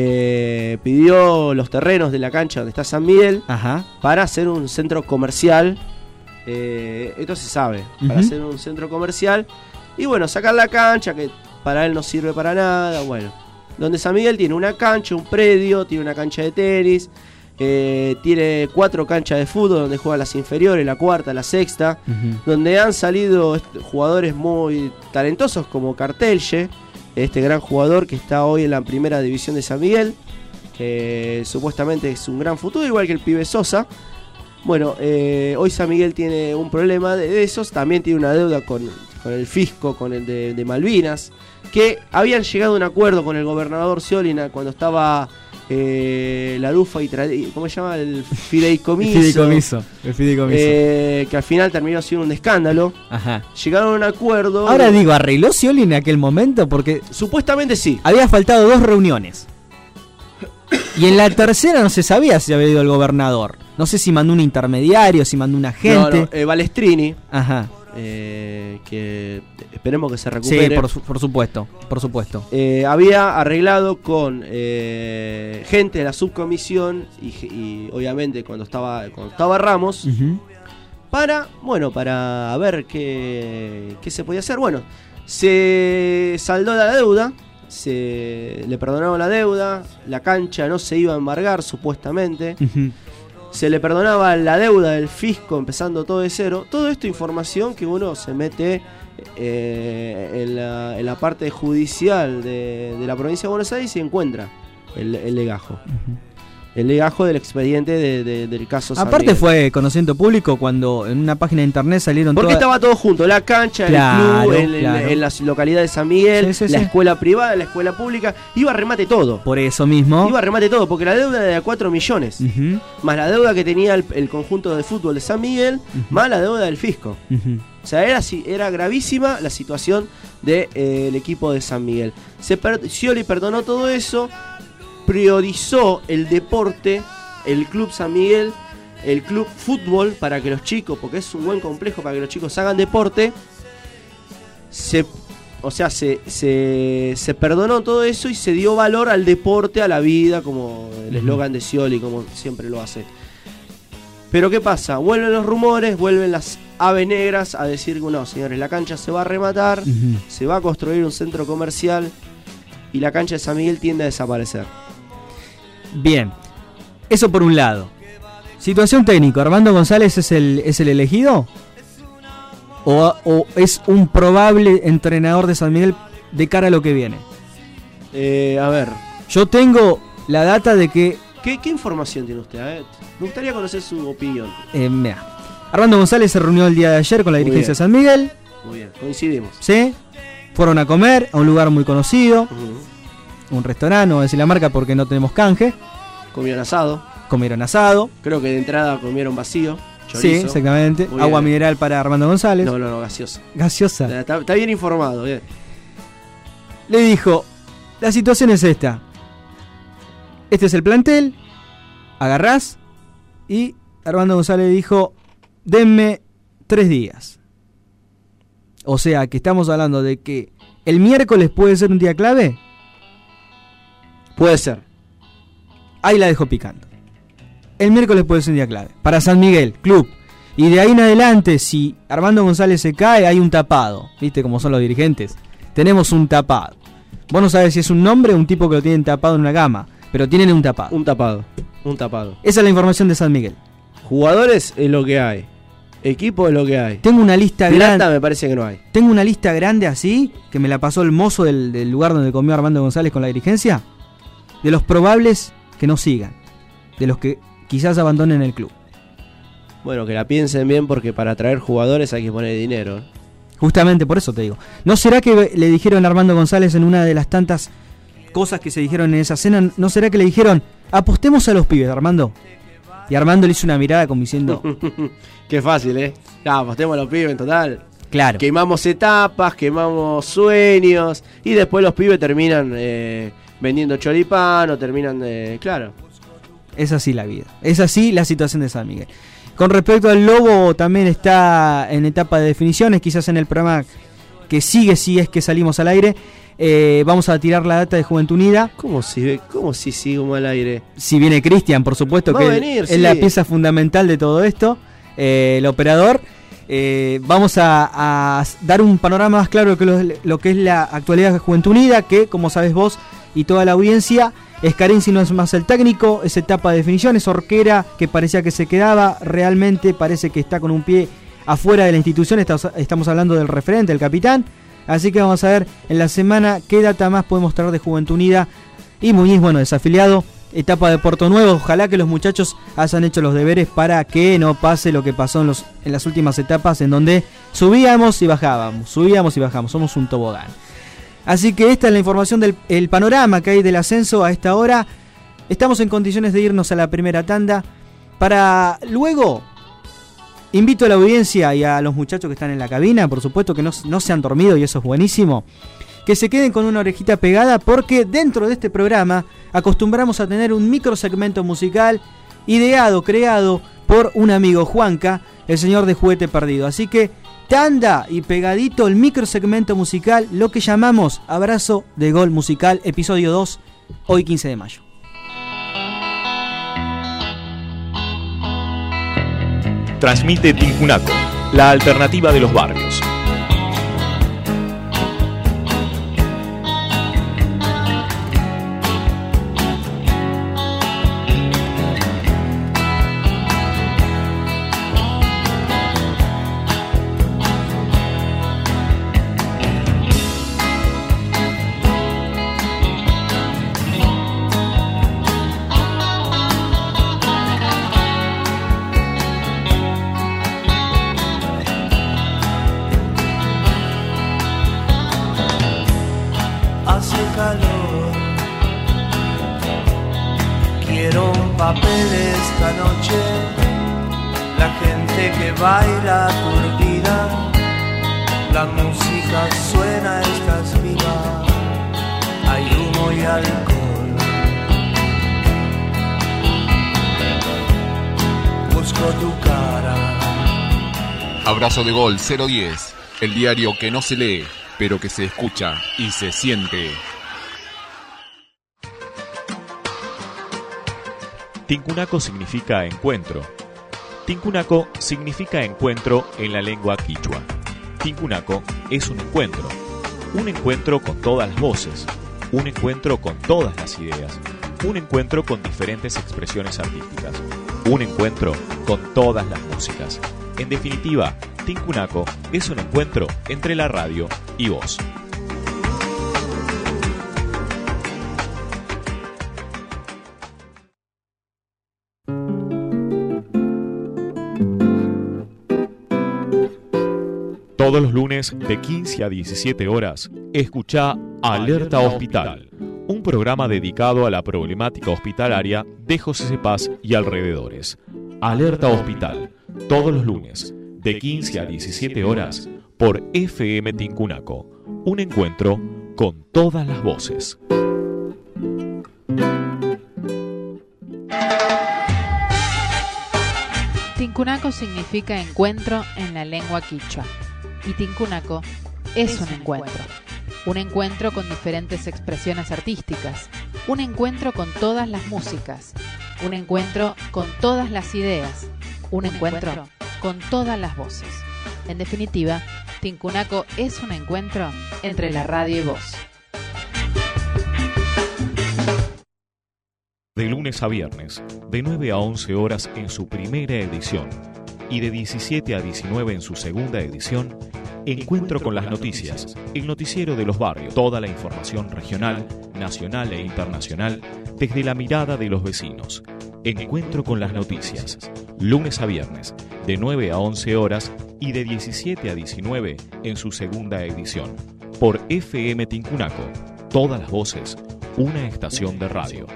Pidió los terrenos de la cancha donde está San Miguel. Ajá. Para hacer un centro comercial. Esto se sabe, para hacer un centro comercial. Y bueno, sacar la cancha, que para él no sirve para nada. Bueno, donde San Miguel tiene una cancha, un predio, tiene una cancha de tenis, tiene 4 canchas de fútbol donde juegan las inferiores, la cuarta, la sexta, donde han salido jugadores muy talentosos como Cartelche, este gran jugador que está hoy en la primera división de San Miguel, que supuestamente es un gran futuro, igual que el pibe Sosa. Bueno, hoy San Miguel tiene un problema de esos, también tiene una deuda con el fisco, con el de Malvinas, que habían llegado a un acuerdo con el gobernador Sciolina cuando estaba la Lufa y ¿cómo se llama? El fideicomiso. El fideicomiso. Que al final terminó siendo un escándalo. Ajá. Llegaron a un acuerdo. Ahora digo, ¿arregló Sciolina en aquel momento? Porque supuestamente sí. Había faltado 2 reuniones. Y en la tercera no se sabía si había ido el gobernador. No sé si mandó un intermediario, si mandó un agente. No, Balestrini. Ajá. Que esperemos que se recupere. Sí, por supuesto. Había arreglado con gente de la subcomisión y obviamente cuando estaba Ramos, para ver qué se podía hacer. Bueno, se saldó la deuda, le perdonaron la deuda, la cancha no se iba a embargar supuestamente. Se le perdonaba la deuda del fisco, empezando todo de cero. Todo esto información que uno se mete en la parte judicial de la provincia de Buenos Aires y encuentra el legajo. El legajo del expediente del caso San Aparte Miguel. Fue conocimiento público cuando en una página de internet salieron porque estaba todo junto, la cancha, claro, el club, en la localidad de San Miguel, sí. escuela privada, la escuela pública, iba a remate todo. Por eso mismo. Iba a remate todo, porque la deuda era de 4 millones, más la deuda que tenía el conjunto de fútbol de San Miguel, más la deuda del fisco. O sea, era gravísima la situación del equipo de San Miguel. Scioli perdonó todo eso, priorizó el deporte, el club San Miguel, el club fútbol, para que los chicos, porque es un buen complejo para que los chicos hagan deporte. Se perdonó todo eso y se dio valor al deporte, a la vida, como el eslogan de Scioli, como siempre lo hace. Pero ¿qué pasa? Vuelven los rumores, vuelven las aves negras a decir que no, señores, la cancha se va a rematar, se va a construir un centro comercial y la cancha de San Miguel tiende a desaparecer. Bien, eso por un lado. Situación técnica, ¿Armando González es el elegido? ¿O es un probable entrenador de San Miguel de cara a lo que viene? A ver. Yo tengo la data de que... ¿Qué información tiene usted? Me gustaría conocer su opinión. Mira, Armando González se reunió el día de ayer con la dirigencia de San Miguel. Muy bien, coincidimos. ¿Sí? Fueron a comer a un lugar muy conocido. Un restaurante, no voy a decir la marca porque no tenemos canje. Comieron asado. Creo que de entrada comieron vacío. Chorizo. Sí, exactamente. Muy agua bien. Mineral para Armando González. No, gaseosa. Gaseosa. Está bien informado, bien. Le dijo, la situación es esta. Este es el plantel. Agarrás. Y Armando González dijo, denme 3 días. O sea, que estamos hablando de que el miércoles puede ser un día clave. Puede ser. Ahí la dejo picando. El miércoles puede ser un día clave. Para San Miguel, club. Y de ahí en adelante, si Armando González se cae, hay un tapado. ¿Viste cómo son los dirigentes? Tenemos un tapado. Vos no sabés si es un nombre o un tipo que lo tienen tapado en una gama. Pero tienen un tapado. Un tapado. Esa es la información de San Miguel. Jugadores es lo que hay. Equipo es lo que hay. Tengo una lista grande. Me parece que no hay. Tengo una lista grande así, que me la pasó el mozo del lugar donde comió Armando González con la dirigencia, de los probables que no sigan. de los que quizás abandonen el club. Bueno, que la piensen bien porque para atraer jugadores hay que poner dinero. Justamente por eso te digo. ¿No será que le dijeron a Armando González en una de las tantas cosas que se dijeron en esa cena? ¿No será que le dijeron, apostemos a los pibes, Armando? Y Armando le hizo una mirada como diciendo... Qué fácil, apostemos a los pibes en total. Claro. Quemamos etapas, quemamos sueños y después los pibes terminan vendiendo choripán o terminan... claro. Es así la vida. Es así la situación de San Miguel. Con respecto al Lobo, también está en etapa de definiciones. Quizás en el programa que sigue, si es que salimos al aire, vamos a tirar la data de Juventud Unida. ¿Cómo si sigo al aire? Si viene Cristian, por supuesto, va que a venir, es la pieza fundamental de todo esto, el operador. Vamos a dar un panorama más claro de lo que es la actualidad de Juventud Unida, que como sabes vos y toda la audiencia, Escarenzi no es más el técnico, es etapa de definiciones. Orquera, que parecía que se quedaba, realmente parece que está con un pie afuera de la institución. Estamos hablando del referente, el capitán. Así que vamos a ver en la semana qué data más podemos traer de Juventud Unida. Y Muñiz, bueno, desafiliado, etapa de Puerto Nuevo. Ojalá que los muchachos hayan hecho los deberes para que no pase lo que pasó en las últimas etapas, en donde subíamos y bajábamos, somos un tobogán. Así que esta es la información del panorama que hay del ascenso a esta hora. Estamos en condiciones de irnos a la primera tanda. Para luego, invito a la audiencia y a los muchachos que están en la cabina, por supuesto que no se han dormido y eso es buenísimo, que se queden con una orejita pegada, porque dentro de este programa acostumbramos a tener un microsegmento musical ideado, creado por un amigo, Juanca, el señor de Juguete Perdido. Así que tanda y pegadito el microsegmento musical, lo que llamamos Abrazo de Gol Musical, episodio 2, hoy 15 de mayo. Transmite Tincunaco, la alternativa de los barrios. Abrazo de Gol 010, el diario que no se lee, pero que se escucha y se siente. Tincunaco significa encuentro. Tincunaco significa encuentro en la lengua quichua. Tincunaco es un encuentro con todas las voces, un encuentro con todas las ideas, un encuentro con diferentes expresiones artísticas, un encuentro con todas las músicas. En definitiva, Tincunaco es un encuentro entre la radio y vos. Todos los lunes de 15 a 17 horas, escuchá Alerta Hospital, un programa dedicado a la problemática hospitalaria de José Cepaz y alrededores. Alerta Hospital, todos los lunes, de 15 a 17 horas, por FM Tincunaco. Un encuentro con todas las voces. Tincunaco significa encuentro en la lengua quichua. Y Tincunaco es un encuentro. Un encuentro con diferentes expresiones artísticas. Un encuentro con todas las músicas. Un encuentro con todas las ideas. Un encuentro con todas las voces. En definitiva, Tincunaco es un encuentro entre la radio y vos. De lunes a viernes, de 9 a 11 horas en su primera edición y de 17 a 19 en su segunda edición, Encuentro con las noticias, el noticiero de los barrios, toda la información regional, nacional e internacional desde la mirada de los vecinos. Encuentro con las noticias, lunes a viernes, de 9 a 11 horas y de 17 a 19 en su segunda edición, por FM Tincunaco. Todas las voces, una estación de radio.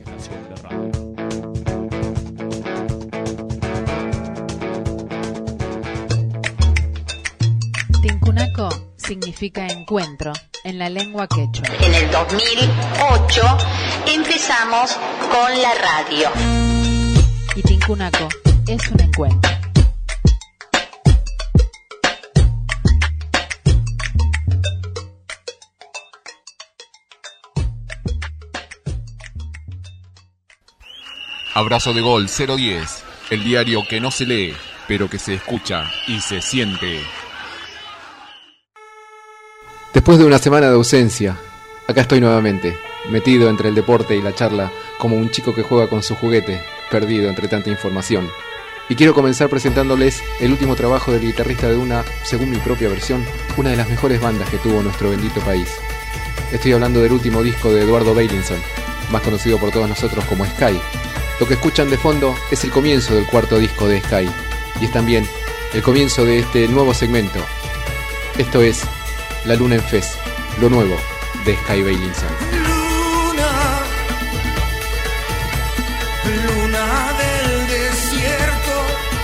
Tincunaco significa encuentro en la lengua quechua. En el 2008 empezamos con la radio. Y Tincunaco es un encuentro. Abrazo de Gol 010, el diario que no se lee, pero que se escucha y se siente. Después de una semana de ausencia, acá estoy nuevamente, metido entre el deporte y la charla, como un chico que juega con su juguete, perdido entre tanta información. Y quiero comenzar presentándoles el último trabajo del guitarrista de una, según mi propia versión, una de las mejores bandas que tuvo nuestro bendito país. Estoy hablando del último disco de Eduardo Beilinson, más conocido por todos nosotros como Sky. Lo que escuchan de fondo es el comienzo del cuarto disco de Sky, y es también el comienzo de este nuevo segmento. Esto es La Luna en Fez, lo nuevo de Sky Beilinson. Luna del desierto,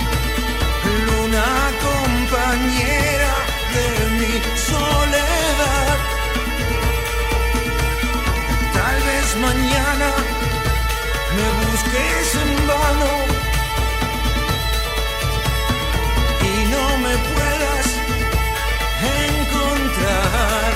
luna compañera de mi soledad. Tal vez mañana me busques en vano y no me puedas encontrar.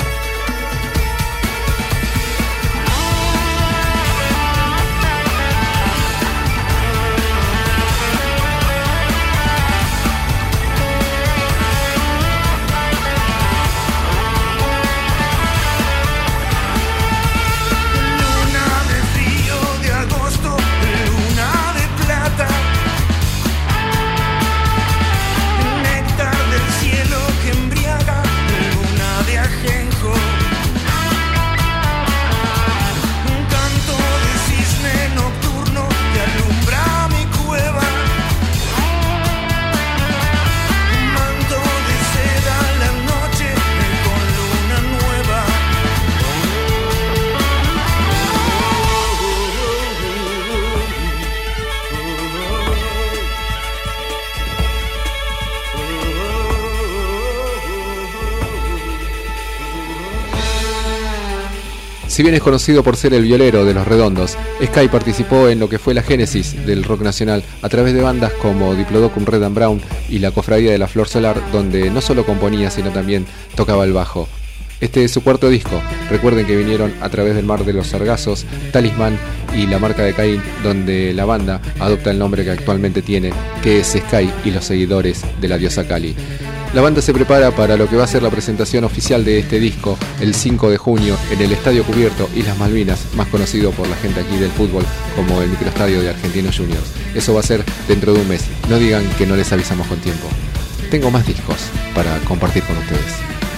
Si bien es conocido por ser el violero de Los Redondos, Sky participó en lo que fue la génesis del rock nacional a través de bandas como Diplodocus Red and Brown y la Cofradía de la Flor Solar, donde no solo componía sino también tocaba el bajo. Este es su cuarto disco. Recuerden que vinieron A Través del Mar de los Sargazos, Talismán y La Marca de Caín, donde la banda adopta el nombre que actualmente tiene, que es Sky y los seguidores de la diosa Kali. La banda se prepara para lo que va a ser la presentación oficial de este disco el 5 de junio en el Estadio Cubierto Islas Malvinas, más conocido por la gente aquí del fútbol como el microestadio de Argentinos Juniors. Eso va a ser dentro de un mes. No digan que no les avisamos con tiempo. Tengo más discos para compartir con ustedes.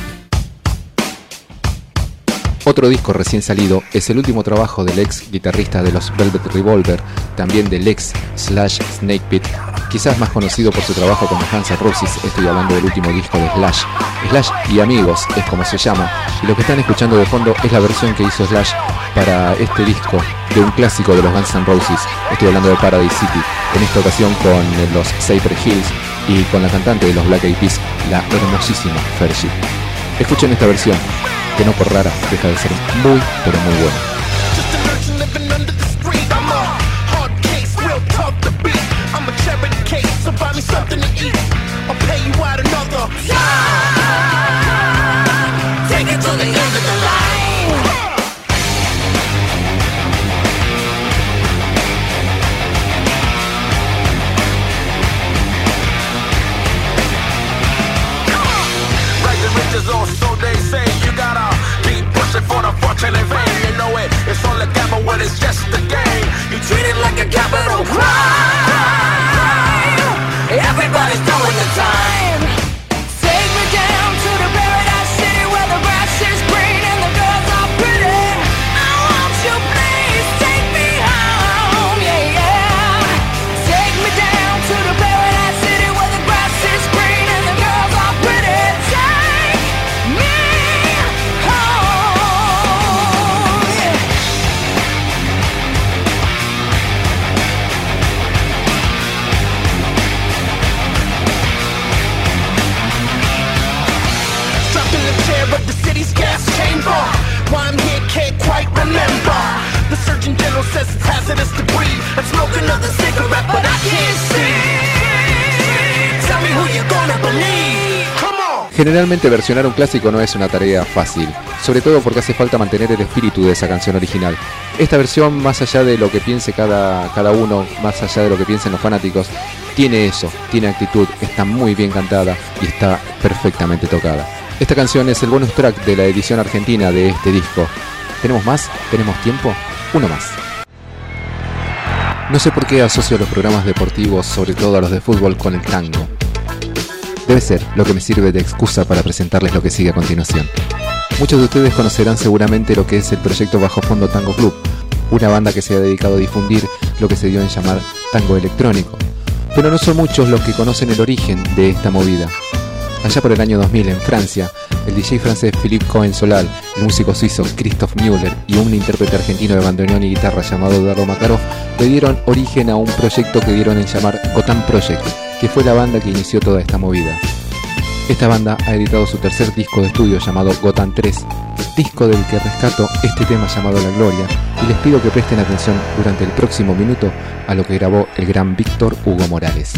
Otro disco recién salido es el último trabajo del ex guitarrista de los Velvet Revolver, también del ex Slash Snakepit, quizás más conocido por su trabajo con Guns N' Roses. Estoy hablando del último disco de Slash. Slash y Amigos es como se llama, y lo que están escuchando de fondo es la versión que hizo Slash para este disco de un clásico de los Guns N' Roses. Estoy hablando de Paradise City, en esta ocasión con los Cypress Hills y con la cantante de los Black Eyed Peas, la hermosísima Fergie. Escuchen esta versión, que no por rara deja de ser muy, pero muy buena. For the fortune in vain, you know it. this debris and smoke another cigarette, but I can't see. Tell me who you're gonna believe. Come on. Generalmente versionar un clásico no es una tarea fácil, sobre todo porque hace falta mantener el espíritu de esa canción original. Esta versión, más allá de lo que piense cada uno, más allá de lo que piensen los fanáticos, tiene eso, tiene actitud, está muy bien cantada y está perfectamente tocada. Esta canción es el bonus track de la edición argentina de este disco. ¿Tenemos más? ¿Tenemos tiempo? Uno más. No sé por qué asocio los programas deportivos, sobre todo a los de fútbol, con el tango. Debe ser lo que me sirve de excusa para presentarles lo que sigue a continuación. Muchos de ustedes conocerán seguramente lo que es el proyecto Bajo Fondo Tango Club, una banda que se ha dedicado a difundir lo que se dio en llamar tango electrónico. Pero no son muchos los que conocen el origen de esta movida. Allá por el año 2000 en Francia, el DJ francés Philippe Cohen-Solal, el músico suizo Christoph Müller y un intérprete argentino de bandoneón y guitarra llamado Dardo Makarov le dieron origen a un proyecto que dieron en llamar Gotham Project, que fue la banda que inició toda esta movida. Esta banda ha editado su tercer disco de estudio llamado Gotham 3, disco del que rescato este tema llamado La Gloria, y les pido que presten atención durante el próximo minuto a lo que grabó el gran Víctor Hugo Morales.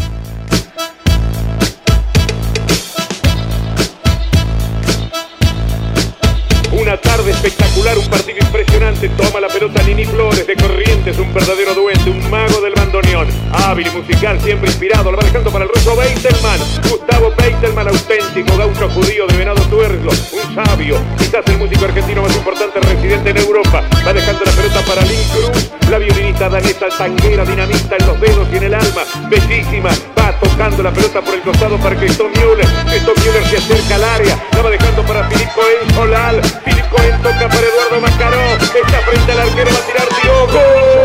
Una tarde espectacular, un partido impresionante. Toma la pelota Nini Flores de Corrientes, un verdadero duende, un mago del bandoneón. Hábil y musical, siempre inspirado. Lo va dejando para el ruso Beitelman. Gustavo Beitelman, auténtico gaucho judío de Venado Tuerlo. Un sabio, quizás el músico argentino más importante residente en Europa. Va dejando la pelota para Lynn Cruz, la violinista danesa, tanguera, dinamista en los dedos y en el alma. Bellísima, va tocando la pelota por el costado para Christoph Müller. Christoph Müller se acerca al área. La va dejando para Philippe Cohen-Solal. Philippe Cohen toca para Eduardo Makarov. Está frente al arquero, va a tirar Diogo.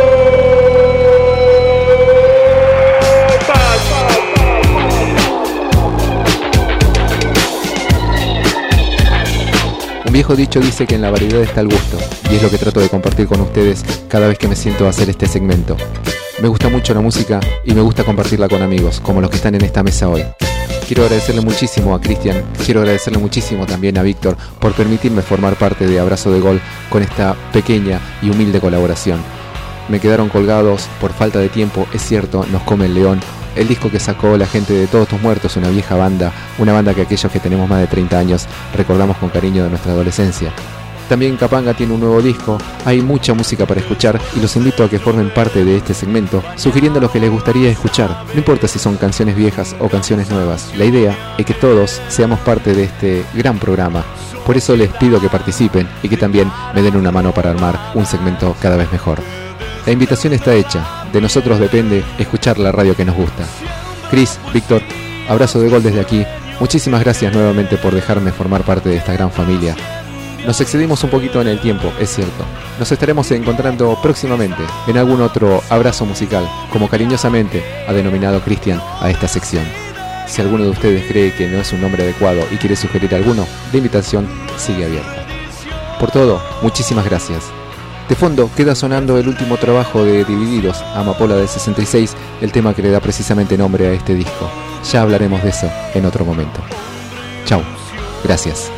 Un viejo dicho dice que en la variedad está el gusto, y es lo que trato de compartir con ustedes cada vez que me siento a hacer este segmento. Me gusta mucho la música y me gusta compartirla con amigos, como los que están en esta mesa hoy. Quiero agradecerle muchísimo a Cristian, quiero agradecerle muchísimo también a Víctor por permitirme formar parte de Abrazo de Gol con esta pequeña y humilde colaboración. Me quedaron colgados por falta de tiempo, es cierto, Nos come el león, el disco que sacó la gente de Todos tus muertos, una vieja banda, una banda que aquellos que tenemos más de 30 años recordamos con cariño de nuestra adolescencia. También Capanga tiene un nuevo disco, hay mucha música para escuchar y los invito a que formen parte de este segmento, sugiriendo lo que les gustaría escuchar. No importa si son canciones viejas o canciones nuevas, la idea es que todos seamos parte de este gran programa. Por eso les pido que participen y que también me den una mano para armar un segmento cada vez mejor. La invitación está hecha, de nosotros depende escuchar la radio que nos gusta. Cris, Víctor, Abrazo de Gol desde aquí, muchísimas gracias nuevamente por dejarme formar parte de esta gran familia. Nos excedimos un poquito en el tiempo, es cierto. Nos estaremos encontrando próximamente en algún otro abrazo musical, como cariñosamente ha denominado Cristian a esta sección. Si alguno de ustedes cree que no es un nombre adecuado y quiere sugerir alguno, la invitación sigue abierta. Por todo, muchísimas gracias. De fondo queda sonando el último trabajo de Divididos, Amapola del 66, el tema que le da precisamente nombre a este disco. Ya hablaremos de eso en otro momento. Chau, gracias.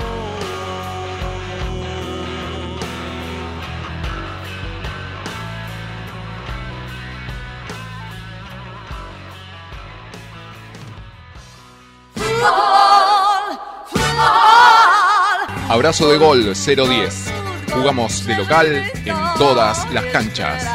Abrazo de Gol 010. Jugamos de local en todas las canchas.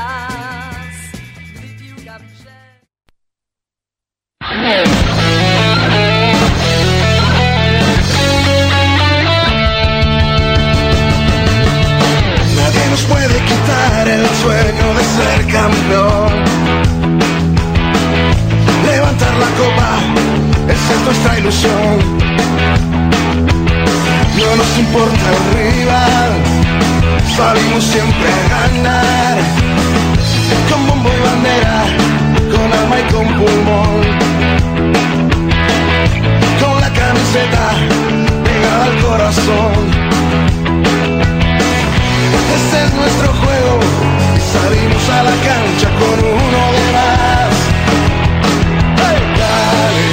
Nadie nos puede quitar el sueño de ser campeón. Levantar la copa, esa es nuestra ilusión. No nos importa el rival, salimos siempre a ganar. Con bombo y bandera, con alma y con pulmón. Con la camiseta pegada al corazón. Este es nuestro juego y salimos a la cancha con uno de más. ¡Hey! Dale,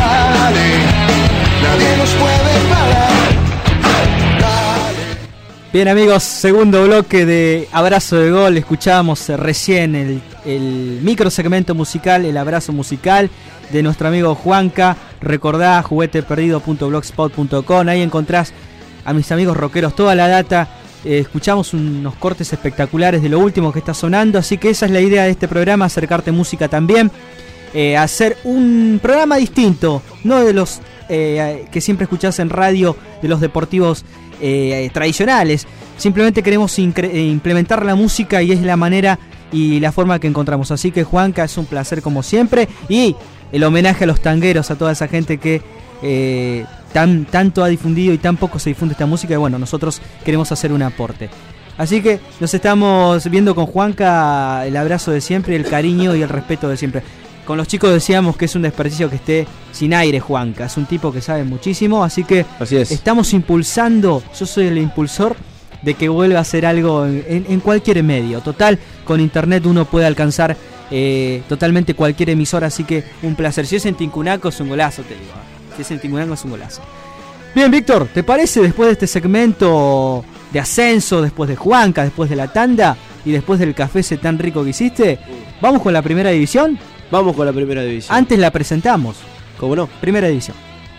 dale, nadie nos puede parar. Bien amigos, segundo bloque de Abrazo de Gol. Escuchábamos recién el microsegmento musical, el abrazo musical de nuestro amigo Juanca. Recordá jugueteperdido.blogspot.com. Ahí encontrás a mis amigos rockeros toda la data. Escuchamos unos cortes espectaculares de lo último que está sonando. Así que esa es la idea de este programa, acercarte música también. Hacer un programa distinto, no de los que siempre escuchás en radio, de los deportivos tradicionales. Simplemente queremos implementar la música y es la manera y la forma que encontramos. Así que Juanca, es un placer como siempre, y el homenaje a los tangueros, a toda esa gente que tanto ha difundido y tan poco se difunde esta música, y bueno, nosotros queremos hacer un aporte. Así que nos estamos viendo con Juanca, el abrazo de siempre, el cariño y el respeto de siempre. Con los chicos decíamos que es un desperdicio que esté sin aire Juanca, es un tipo que sabe muchísimo, así que estamos impulsando, yo soy el impulsor de que vuelva a hacer algo en cualquier medio. Total, con internet uno puede alcanzar totalmente cualquier emisora, así que un placer. Si es en Tincunaco es un golazo, te digo. Si es en Tincunaco es un golazo. Bien, Víctor, ¿te parece después de este segmento de ascenso, después de Juanca, después de la tanda y después del café ese tan rico que hiciste, vamos con la primera división? Vamos con la primera división. Antes la presentamos. ¿Cómo no? Primera división.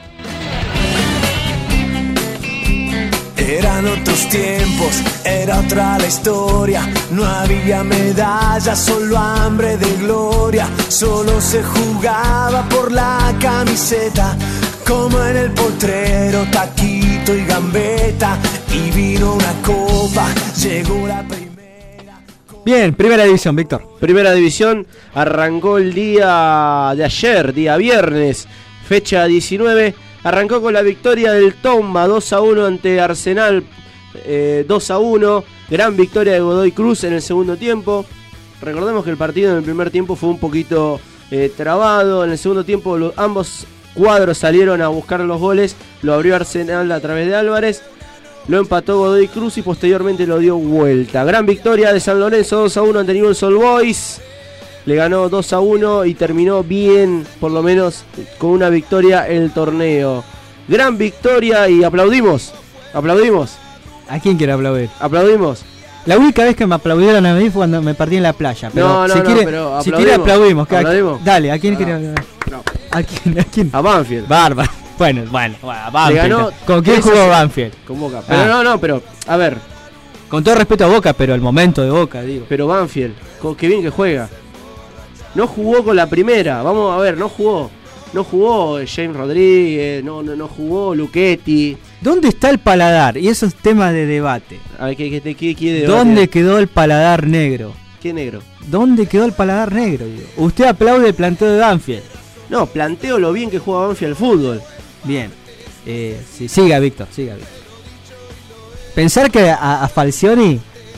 Eran otros tiempos, era otra la historia. No había medallas, solo hambre de gloria. Solo se jugaba por la camiseta, como en el potrero, taquito y gambeta. Y vino una copa, llegó la primera. Bien, primera división, Víctor. Primera división arrancó el día de ayer, día viernes, fecha 19. Arrancó con la victoria del Tomba 2-1 ante Arsenal, 2-1. Gran victoria de Godoy Cruz en el segundo tiempo. Recordemos que el partido en el primer tiempo fue un poquito trabado. En el segundo tiempo ambos cuadros salieron a buscar los goles. Lo abrió Arsenal a través de Álvarez. Lo empató Godoy Cruz y posteriormente lo dio vuelta. Gran victoria de San Lorenzo 2-1 ante Newell's Old Boys. Le ganó 2-1 y terminó bien, por lo menos con una victoria el torneo. Gran victoria y aplaudimos. Aplaudimos. ¿A quién quiere aplaudir? Aplaudimos. La única vez que me aplaudieron a mí fue cuando me perdí en la playa. Pero si quiere aplaudimos. Dale, ¿a quién quiere aplaudir? No. ¿A quién? A Banfield. Bárbaro. Bueno, a Banfield. Le ganó. ¿Con quién jugó Banfield? Con Boca. Pero pero, a ver. Con todo respeto a Boca, pero el momento de Boca, digo. Pero Banfield, qué bien que juega. No jugó con la primera, vamos a ver, no jugó James Rodríguez, no jugó Luchetti. ¿Dónde está el paladar? Y eso es tema de debate. A ver, ¿qué debate? ¿Dónde quedó el paladar negro? ¿Qué negro? ¿Dónde quedó el paladar negro? Digo? Usted aplaude el planteo de Banfield. No, planteo lo bien que juega Banfield al fútbol. Bien. Sí, siga Víctor. Pensar que a Falcioni...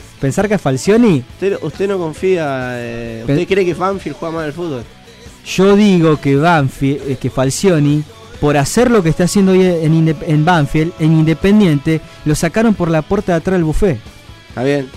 ¿Usted no confía? ¿Usted cree que Banfield juega mal al fútbol? Yo digo que Falcioni, por hacer lo que está haciendo hoy en Banfield, en Independiente, lo sacaron por la puerta de atrás del buffet. Está bien,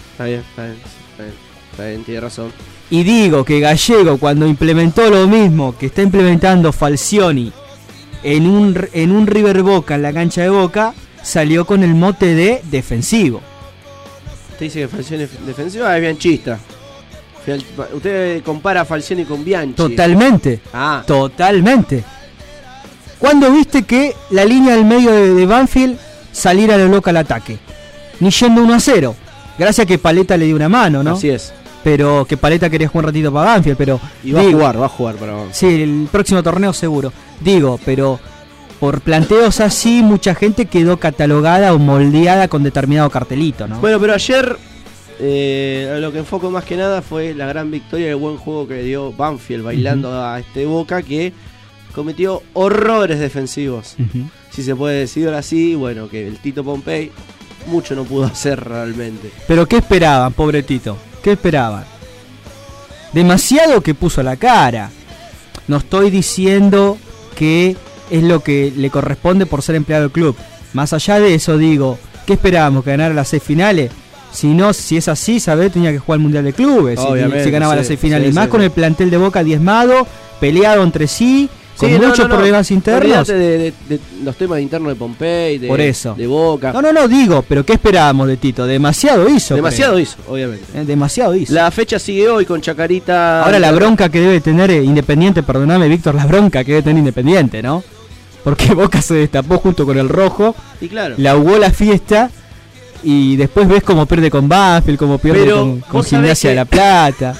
tiene razón. Y digo que Gallego, cuando implementó lo mismo que está implementando Falcioni en un River Boca, en la cancha de Boca, salió con el mote de defensivo. Usted dice que Falcioni es defensiva, es bianchista. Usted compara a Falcioni con Bianchi. Totalmente. Totalmente. ¿Cuándo viste que la línea del medio de Banfield saliera a lo loca al ataque? Ni yendo 1-0. Gracias a que Paleta le dio una mano, ¿no? Así es. Pero que Paleta quería jugar un ratito para Banfield, pero... Y va a jugar para Banfield. Sí, el próximo torneo seguro. Digo, pero... Por planteos así, mucha gente quedó catalogada o moldeada con determinado cartelito, ¿no? Bueno, pero ayer lo que enfocó más que nada fue la gran victoria y el buen juego que dio Banfield bailando a Boca, que cometió horrores defensivos. Si se puede decir así, bueno, que el Tito Pompey mucho no pudo hacer realmente. Pero ¿qué esperaban, pobre Tito? ¿Qué esperaban? Demasiado que puso la cara. No estoy diciendo que es lo que le corresponde por ser empleado del club. Más allá de eso, digo, ¿qué esperábamos? ¿Que ganara las 6 finales? Si es así, ¿sabés? Tenía que jugar el Mundial de Clubes si ganaba las 6 finales. Más con el plantel de Boca diezmado, peleado entre sí, con muchos problemas internos. Olvídate de los temas internos de Pompey, Por eso. de Boca. No, digo, pero ¿qué esperábamos de Tito? Demasiado hizo. Demasiado hizo, obviamente. Demasiado hizo. La fecha sigue hoy con Chacarita. Ahora la bronca que debe tener Independiente, perdóname Víctor, la bronca que debe tener Independiente, ¿no? Porque Boca se destapó junto con el Rojo, y claro, le ahogó la fiesta y después ves cómo pierde con Banfield, cómo pierde con Gimnasia de La Plata.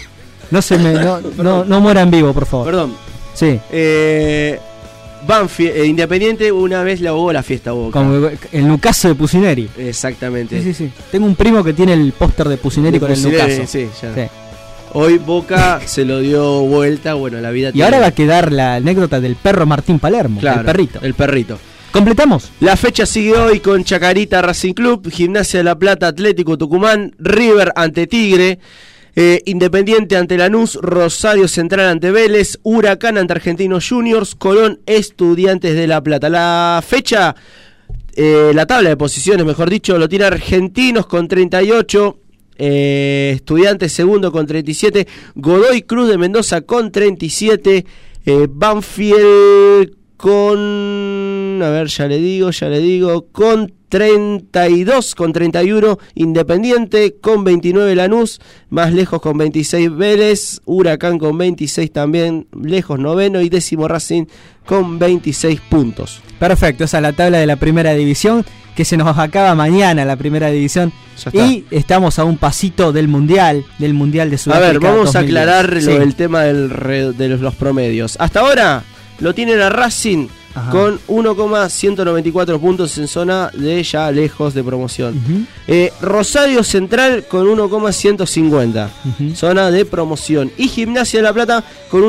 No mueran vivo, por favor. Perdón. Sí. Banfield, Independiente una vez le ahogó la fiesta a Boca. Como el Nucaso de Pusineri. Exactamente. Sí. Tengo un primo que tiene el póster de Pusineri con el Nucaso. Sí, ya. Sí. Hoy Boca se lo dio vuelta, bueno, la vida. Y ahora va a quedar la anécdota del perro Martín Palermo, claro, el perrito. ¿Completamos? La fecha sigue hoy con Chacarita Racing Club, Gimnasia de La Plata, Atlético Tucumán, River ante Tigre, Independiente ante Lanús, Rosario Central ante Vélez, Huracán ante Argentinos Juniors, Colón, Estudiantes de La Plata. La fecha, la tabla de posiciones, mejor dicho, lo tiene Argentinos con 38, Estudiantes segundo con 37, Godoy Cruz de Mendoza con 37, Banfield con, a ver, ya le digo, con 32, con 31, Independiente con 29, Lanús, más lejos con 26, Vélez, Huracán con 26 también, lejos noveno, y décimo Racing con 26 puntos. Perfecto, esa es la tabla de la primera división, que se nos acaba mañana la primera división, y estamos a un pasito del Mundial de Sudáfrica. A ver, vamos 2010. A aclarar el tema de los promedios. Hasta ahora lo tienen a Racing con 1,194 puntos en zona de ya lejos de promoción. Rosario Central con 1,150, zona de promoción. Y Gimnasia de La Plata con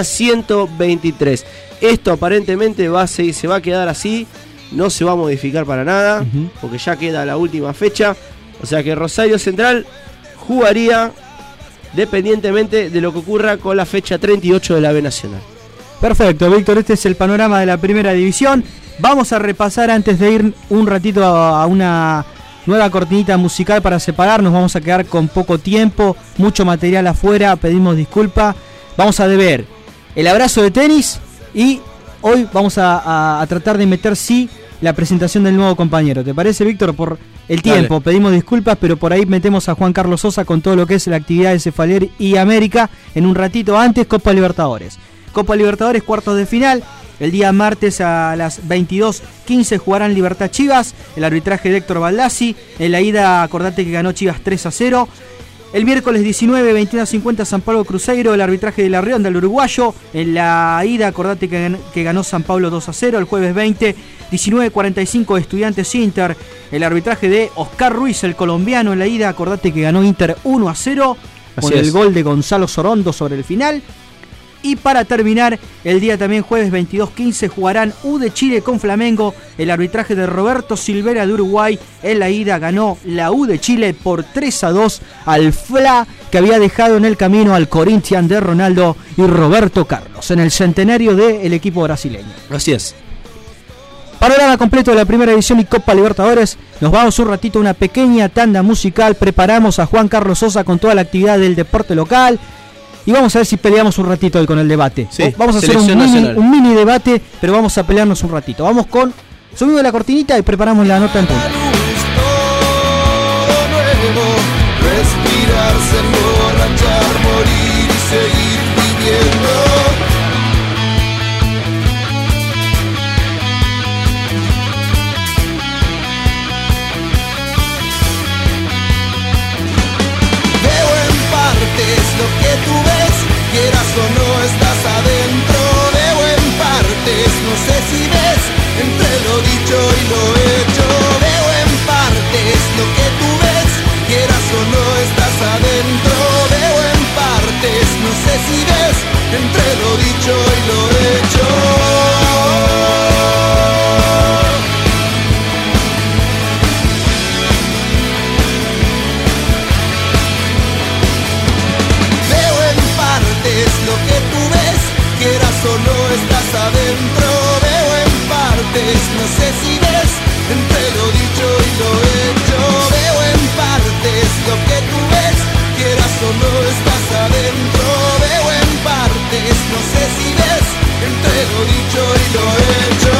1,123. Esto aparentemente se va a quedar así, no se va a modificar para nada, porque ya queda la última fecha. O sea que Rosario Central jugaría dependientemente de lo que ocurra con la fecha 38 de la B Nacional. Perfecto, Víctor, este es el panorama de la primera división. Vamos a repasar antes de ir un ratito a una nueva cortinita musical para separarnos. Vamos a quedar con poco tiempo, mucho material afuera, pedimos disculpas. Vamos a deber el abrazo de tenis y hoy vamos a tratar de meter la presentación del nuevo compañero. ¿Te parece, Víctor? Por el tiempo, pedimos disculpas, pero por ahí metemos a Juan Carlos Sosa con todo lo que es la actividad de Cefalier y América en un ratito antes, Copa Libertadores. Copa Libertadores, cuartos de final. El día martes a las 22:15 jugarán Libertad Chivas. El arbitraje de Héctor Baldassi. En la ida, acordate que ganó Chivas 3-0. El miércoles 19, 21:50 San Pablo Cruzeiro. El arbitraje de La Rionda, el uruguayo. En la ida, acordate que ganó San Pablo 2-0. El jueves 20, 19:45 Estudiantes Inter. El arbitraje de Oscar Ruiz, el colombiano. En la ida, acordate que ganó Inter 1-0. Con el gol de Gonzalo Sorondo sobre el final. Y para terminar, el día también jueves 22:15 jugarán U de Chile con Flamengo. El arbitraje de Roberto Silvera de Uruguay. En la ida ganó la U de Chile por 3-2 al FLA, que había dejado en el camino al Corinthians de Ronaldo y Roberto Carlos en el centenario del equipo brasileño. Así es. Panorama completo de la primera edición y Copa Libertadores. Nos vamos un ratito a una pequeña tanda musical. Preparamos a Juan Carlos Sosa con toda la actividad del deporte local. Y vamos a ver si peleamos un ratito hoy con el debate. Sí, vamos a hacer un mini debate, pero vamos a pelearnos un ratito. Vamos con sonido de la cortinita y preparamos la nota en punto. Respirarse, emborrachar, morir y seguir viviendo. Veo en partes lo que tú ves, quieras o no estás adentro. Veo en partes, no sé si ves, entre lo dicho y lo hecho. Veo en partes lo que tú ves, quieras o no estás adentro. Veo en partes, no sé si ves, entre lo dicho y lo hecho. Veo en partes lo que tú ves, quieras o no estás adentro. Veo en partes, no sé si ves, entre lo dicho y lo hecho. Veo en partes lo que tú ves, quieras o no estás adentro. Veo en partes, no sé si ves, entre lo dicho y lo hecho.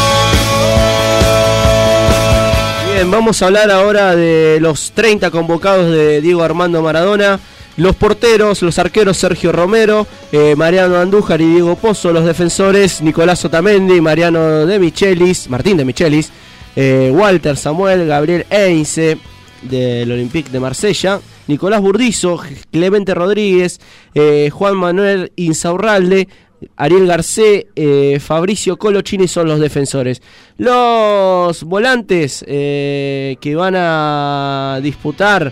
Bien, vamos a hablar ahora de los 30 convocados de Diego Armando Maradona. Los porteros, los arqueros Sergio Romero, Mariano Andújar y Diego Pozo. Los defensores Nicolás Otamendi, Martín de Michelis, Walter Samuel, Gabriel Heinze del Olympique de Marsella, Nicolás Burdizo, Clemente Rodríguez, Juan Manuel Insaurralde, Ariel Garcé, Fabricio Colochini son los defensores. Los volantes que van a disputar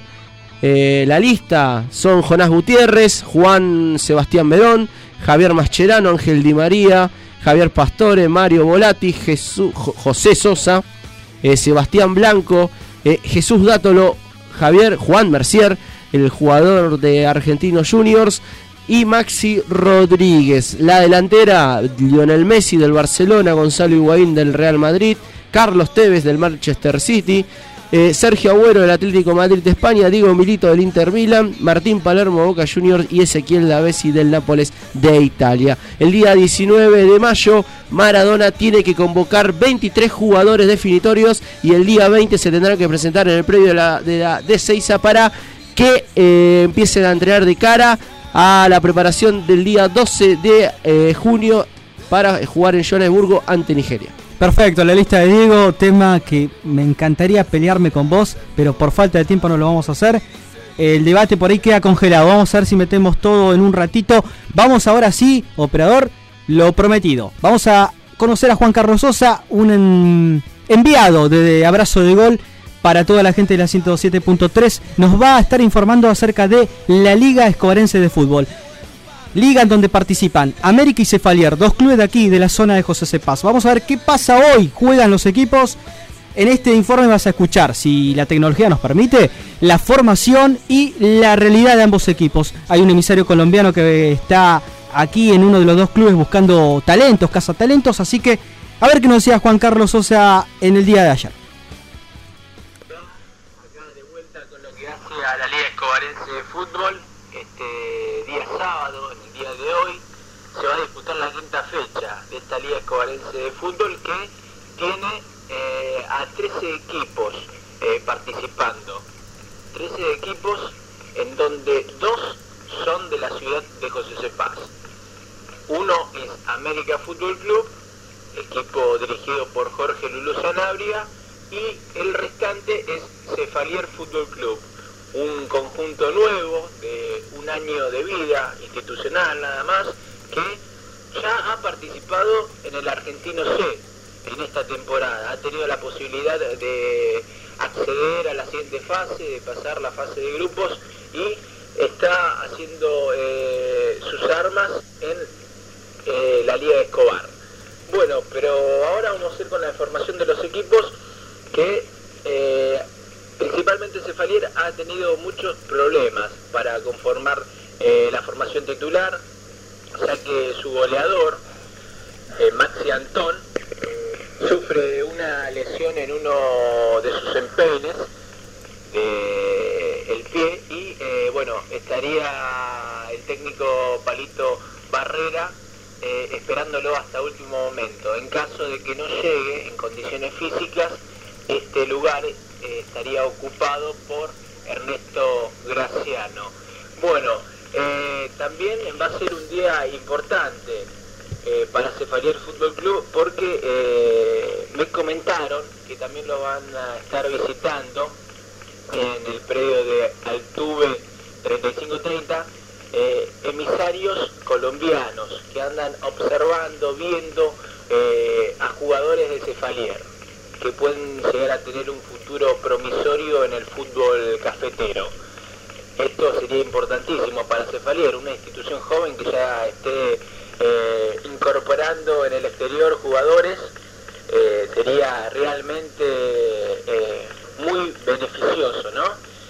la lista son Jonás Gutiérrez, Juan Sebastián Medón, Javier Mascherano, Ángel Di María, Javier Pastore, Mario Volati, José Sosa, Sebastián Blanco, Jesús Dátolo, Juan Mercier, el jugador de Argentinos Juniors, y Maxi Rodríguez. La delantera, Lionel Messi del Barcelona, Gonzalo Higuaín del Real Madrid, Carlos Tevez del Manchester City, Sergio Agüero del Atlético Madrid de España, Diego Milito del Inter Milan, Martín Palermo Boca Juniors y Ezequiel Davesi del Nápoles de Italia. El día 19 de mayo Maradona tiene que convocar 23 jugadores definitorios y el día 20 se tendrán que presentar en el predio de la D6 para que empiecen a entrenar de cara a la preparación del día 12 de junio para jugar en Johannesburgo ante Nigeria. Perfecto, la lista de Diego, tema que me encantaría pelearme con vos, pero por falta de tiempo no lo vamos a hacer. El debate por ahí queda congelado, vamos a ver si metemos todo en un ratito. Vamos ahora sí, operador, lo prometido. Vamos a conocer a Juan Carlos Sosa, un enviado de Abrazo de Gol para toda la gente de la 107.3. Nos va a estar informando acerca de la Liga Escobarense de Fútbol. Liga en donde participan América y Cefalier, dos clubes de aquí, de la zona de José Cepaz. Vamos a ver qué pasa hoy. Juegan los equipos. En este informe vas a escuchar, si la tecnología nos permite, la formación y la realidad de ambos equipos. Hay un emisario colombiano que está aquí en uno de los dos clubes buscando talentos, cazatalentos. Así que a ver qué nos decía Juan Carlos Sosa en el día de ayer. De vuelta con lo que hace a la Liga Escobarense de Fútbol. Día sábado, en el día de hoy, se va a disputar la quinta fecha de esta Liga Escobarense de Fútbol que tiene a 13 equipos participando. 13 equipos en donde 2 son de la ciudad de José Cepaz. Uno es América Fútbol Club, equipo dirigido por Jorge Lulú Sanabria, y el restante es Cefalier Fútbol Club, un conjunto nuevo de un año de vida institucional nada más, que ya ha participado en el Argentino C en esta temporada. Ha tenido la posibilidad de acceder a la siguiente fase, de pasar la fase de grupos, y está haciendo sus armas en la Liga de Escobar. Bueno, pero ahora vamos a ir con la información de los equipos que principalmente Cefalier ha tenido muchos problemas para conformar la formación titular, ya que su goleador, Maxi Antón, sufre una lesión en uno de sus empeines del pie y bueno, estaría el técnico Palito Barrera esperándolo hasta último momento. En caso de que no llegue en condiciones físicas, este lugar estaría ocupado por Ernesto Graciano. Bueno, también va a ser un día importante para Cefalier Fútbol Club porque me comentaron que también lo van a estar visitando en el predio de Altuve 3530 emisarios colombianos que andan observando, viendo a jugadores de Cefalier que pueden llegar a tener un futuro promisorio en el fútbol cafetero. Esto sería importantísimo para Cefalier, una institución joven que ya esté incorporando en el exterior jugadores, sería realmente muy beneficioso, ¿no?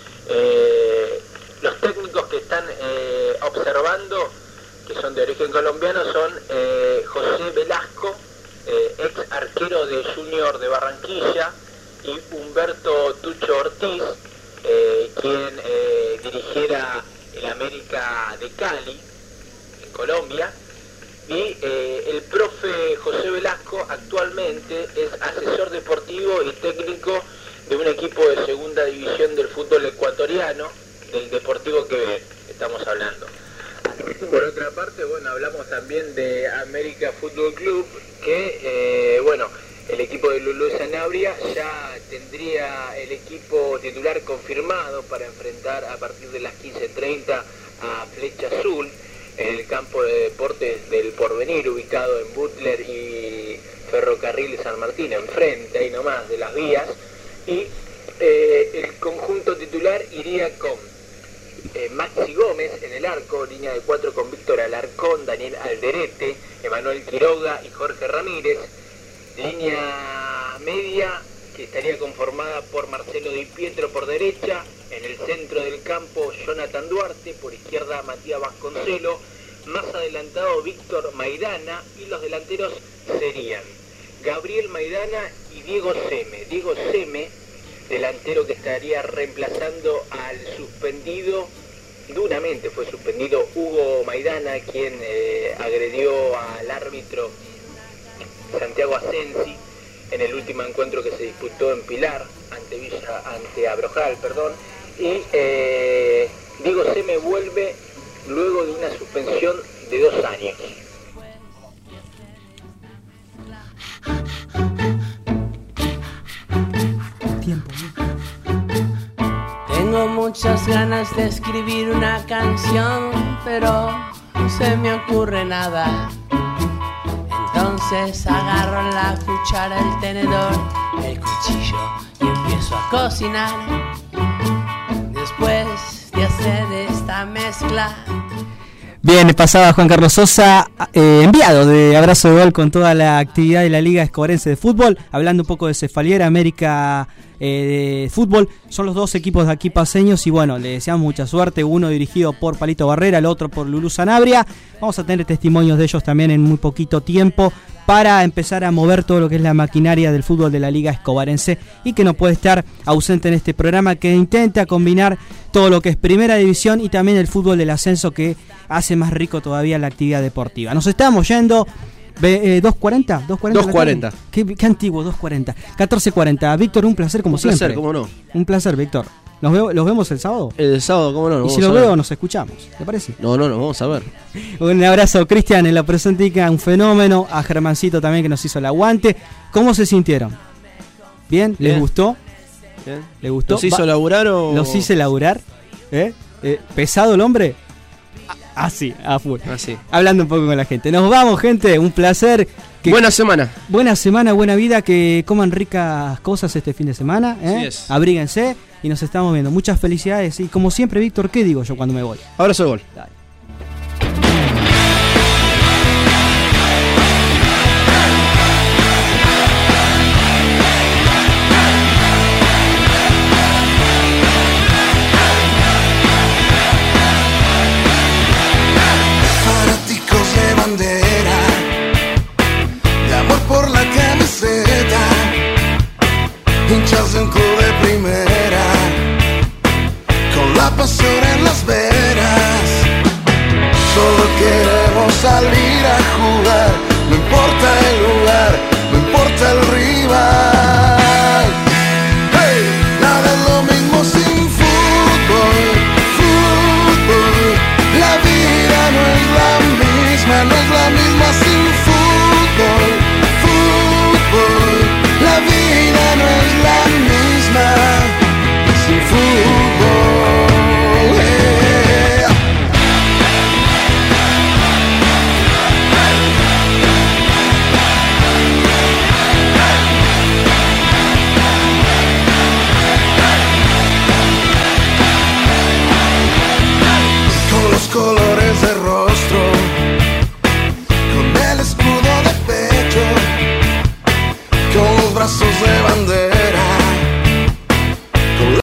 Los técnicos que están observando, que son de origen colombiano, son José Velasco, ex arquero de Junior de Barranquilla, y Humberto Tucho Ortiz, quien dirigiera el América de Cali, en Colombia, y el profe José Velasco actualmente es asesor deportivo y técnico de un equipo de segunda división del fútbol ecuatoriano, del Deportivo Quevedo, estamos hablando. Por otra parte, bueno, hablamos también de América Fútbol Club, que, el equipo de Lulú Sanabria ya tendría el equipo titular confirmado para enfrentar a partir de las 15:30 a Flecha Azul en el campo de deportes del Porvenir, ubicado en Butler y Ferrocarril San Martín, enfrente, ahí nomás, de las vías. Y el conjunto titular iría con Maxi Gómez en el arco, línea de 4 con Víctor Alarcón, Daniel Alderete, Emanuel Quiroga y Jorge Ramírez. Línea media que estaría conformada por Marcelo Di Pietro por derecha, en el centro del campo Jonathan Duarte, por izquierda Matías Vasconcelo, más adelantado Víctor Maidana, y los delanteros serían Gabriel Maidana y Diego Seme. Diego Seme, delantero que estaría reemplazando al suspendido, duramente fue suspendido, Hugo Maidana, quien agredió al árbitro Santiago Asensi en el último encuentro que se disputó en Pilar, ante Abrojal, y Diego Seme vuelve luego de una suspensión de 2 años. Tengo muchas ganas de escribir una canción, pero no se me ocurre nada. Entonces agarro la cuchara, el tenedor, el cuchillo y empiezo a cocinar. Después de hacer esta mezcla. Bien, pasaba Juan Carlos Sosa, enviado de Abrazo de Gol con toda la actividad de la Liga Escobarense de Fútbol, hablando un poco de Cefaliera, América de Fútbol. Son los dos equipos de aquí paseños y bueno, le deseamos mucha suerte, uno dirigido por Palito Barrera, el otro por Lulú Sanabria. Vamos a tener testimonios de ellos también en muy poquito tiempo para empezar a mover todo lo que es la maquinaria del fútbol de la Liga Escobarense y que no puede estar ausente en este programa que intenta combinar todo lo que es primera división y también el fútbol del ascenso, que hace más rico todavía la actividad deportiva. Nos estamos yendo 2.40. 2.40. Qué antiguo, 2.40. 14.40. Víctor, un placer como siempre. Un placer, cómo no. Un placer, Víctor. ¿Los vemos el sábado? El sábado, cómo no. Y si los veo, nos escuchamos. ¿Te parece? No, nos vamos a ver. Un abrazo, Cristian, en la presentica, un fenómeno. A Germancito también, que nos hizo el aguante. ¿Cómo se sintieron? ¿Bien? ¿Les gustó? Bien. ¿Les gustó? ¿Los hizo laburar o...? ¿Los hice laburar? ¿Pesado el hombre? Así, a full. Así. Hablando un poco con la gente. Nos vamos, gente. Un placer. Buena semana. Buena semana, buena vida. Que coman ricas cosas este fin de semana. Así es. Abríguense y nos estamos viendo. Muchas felicidades. Y como siempre, Víctor, ¿qué digo yo cuando me voy? Abrazo de Gol. Dale.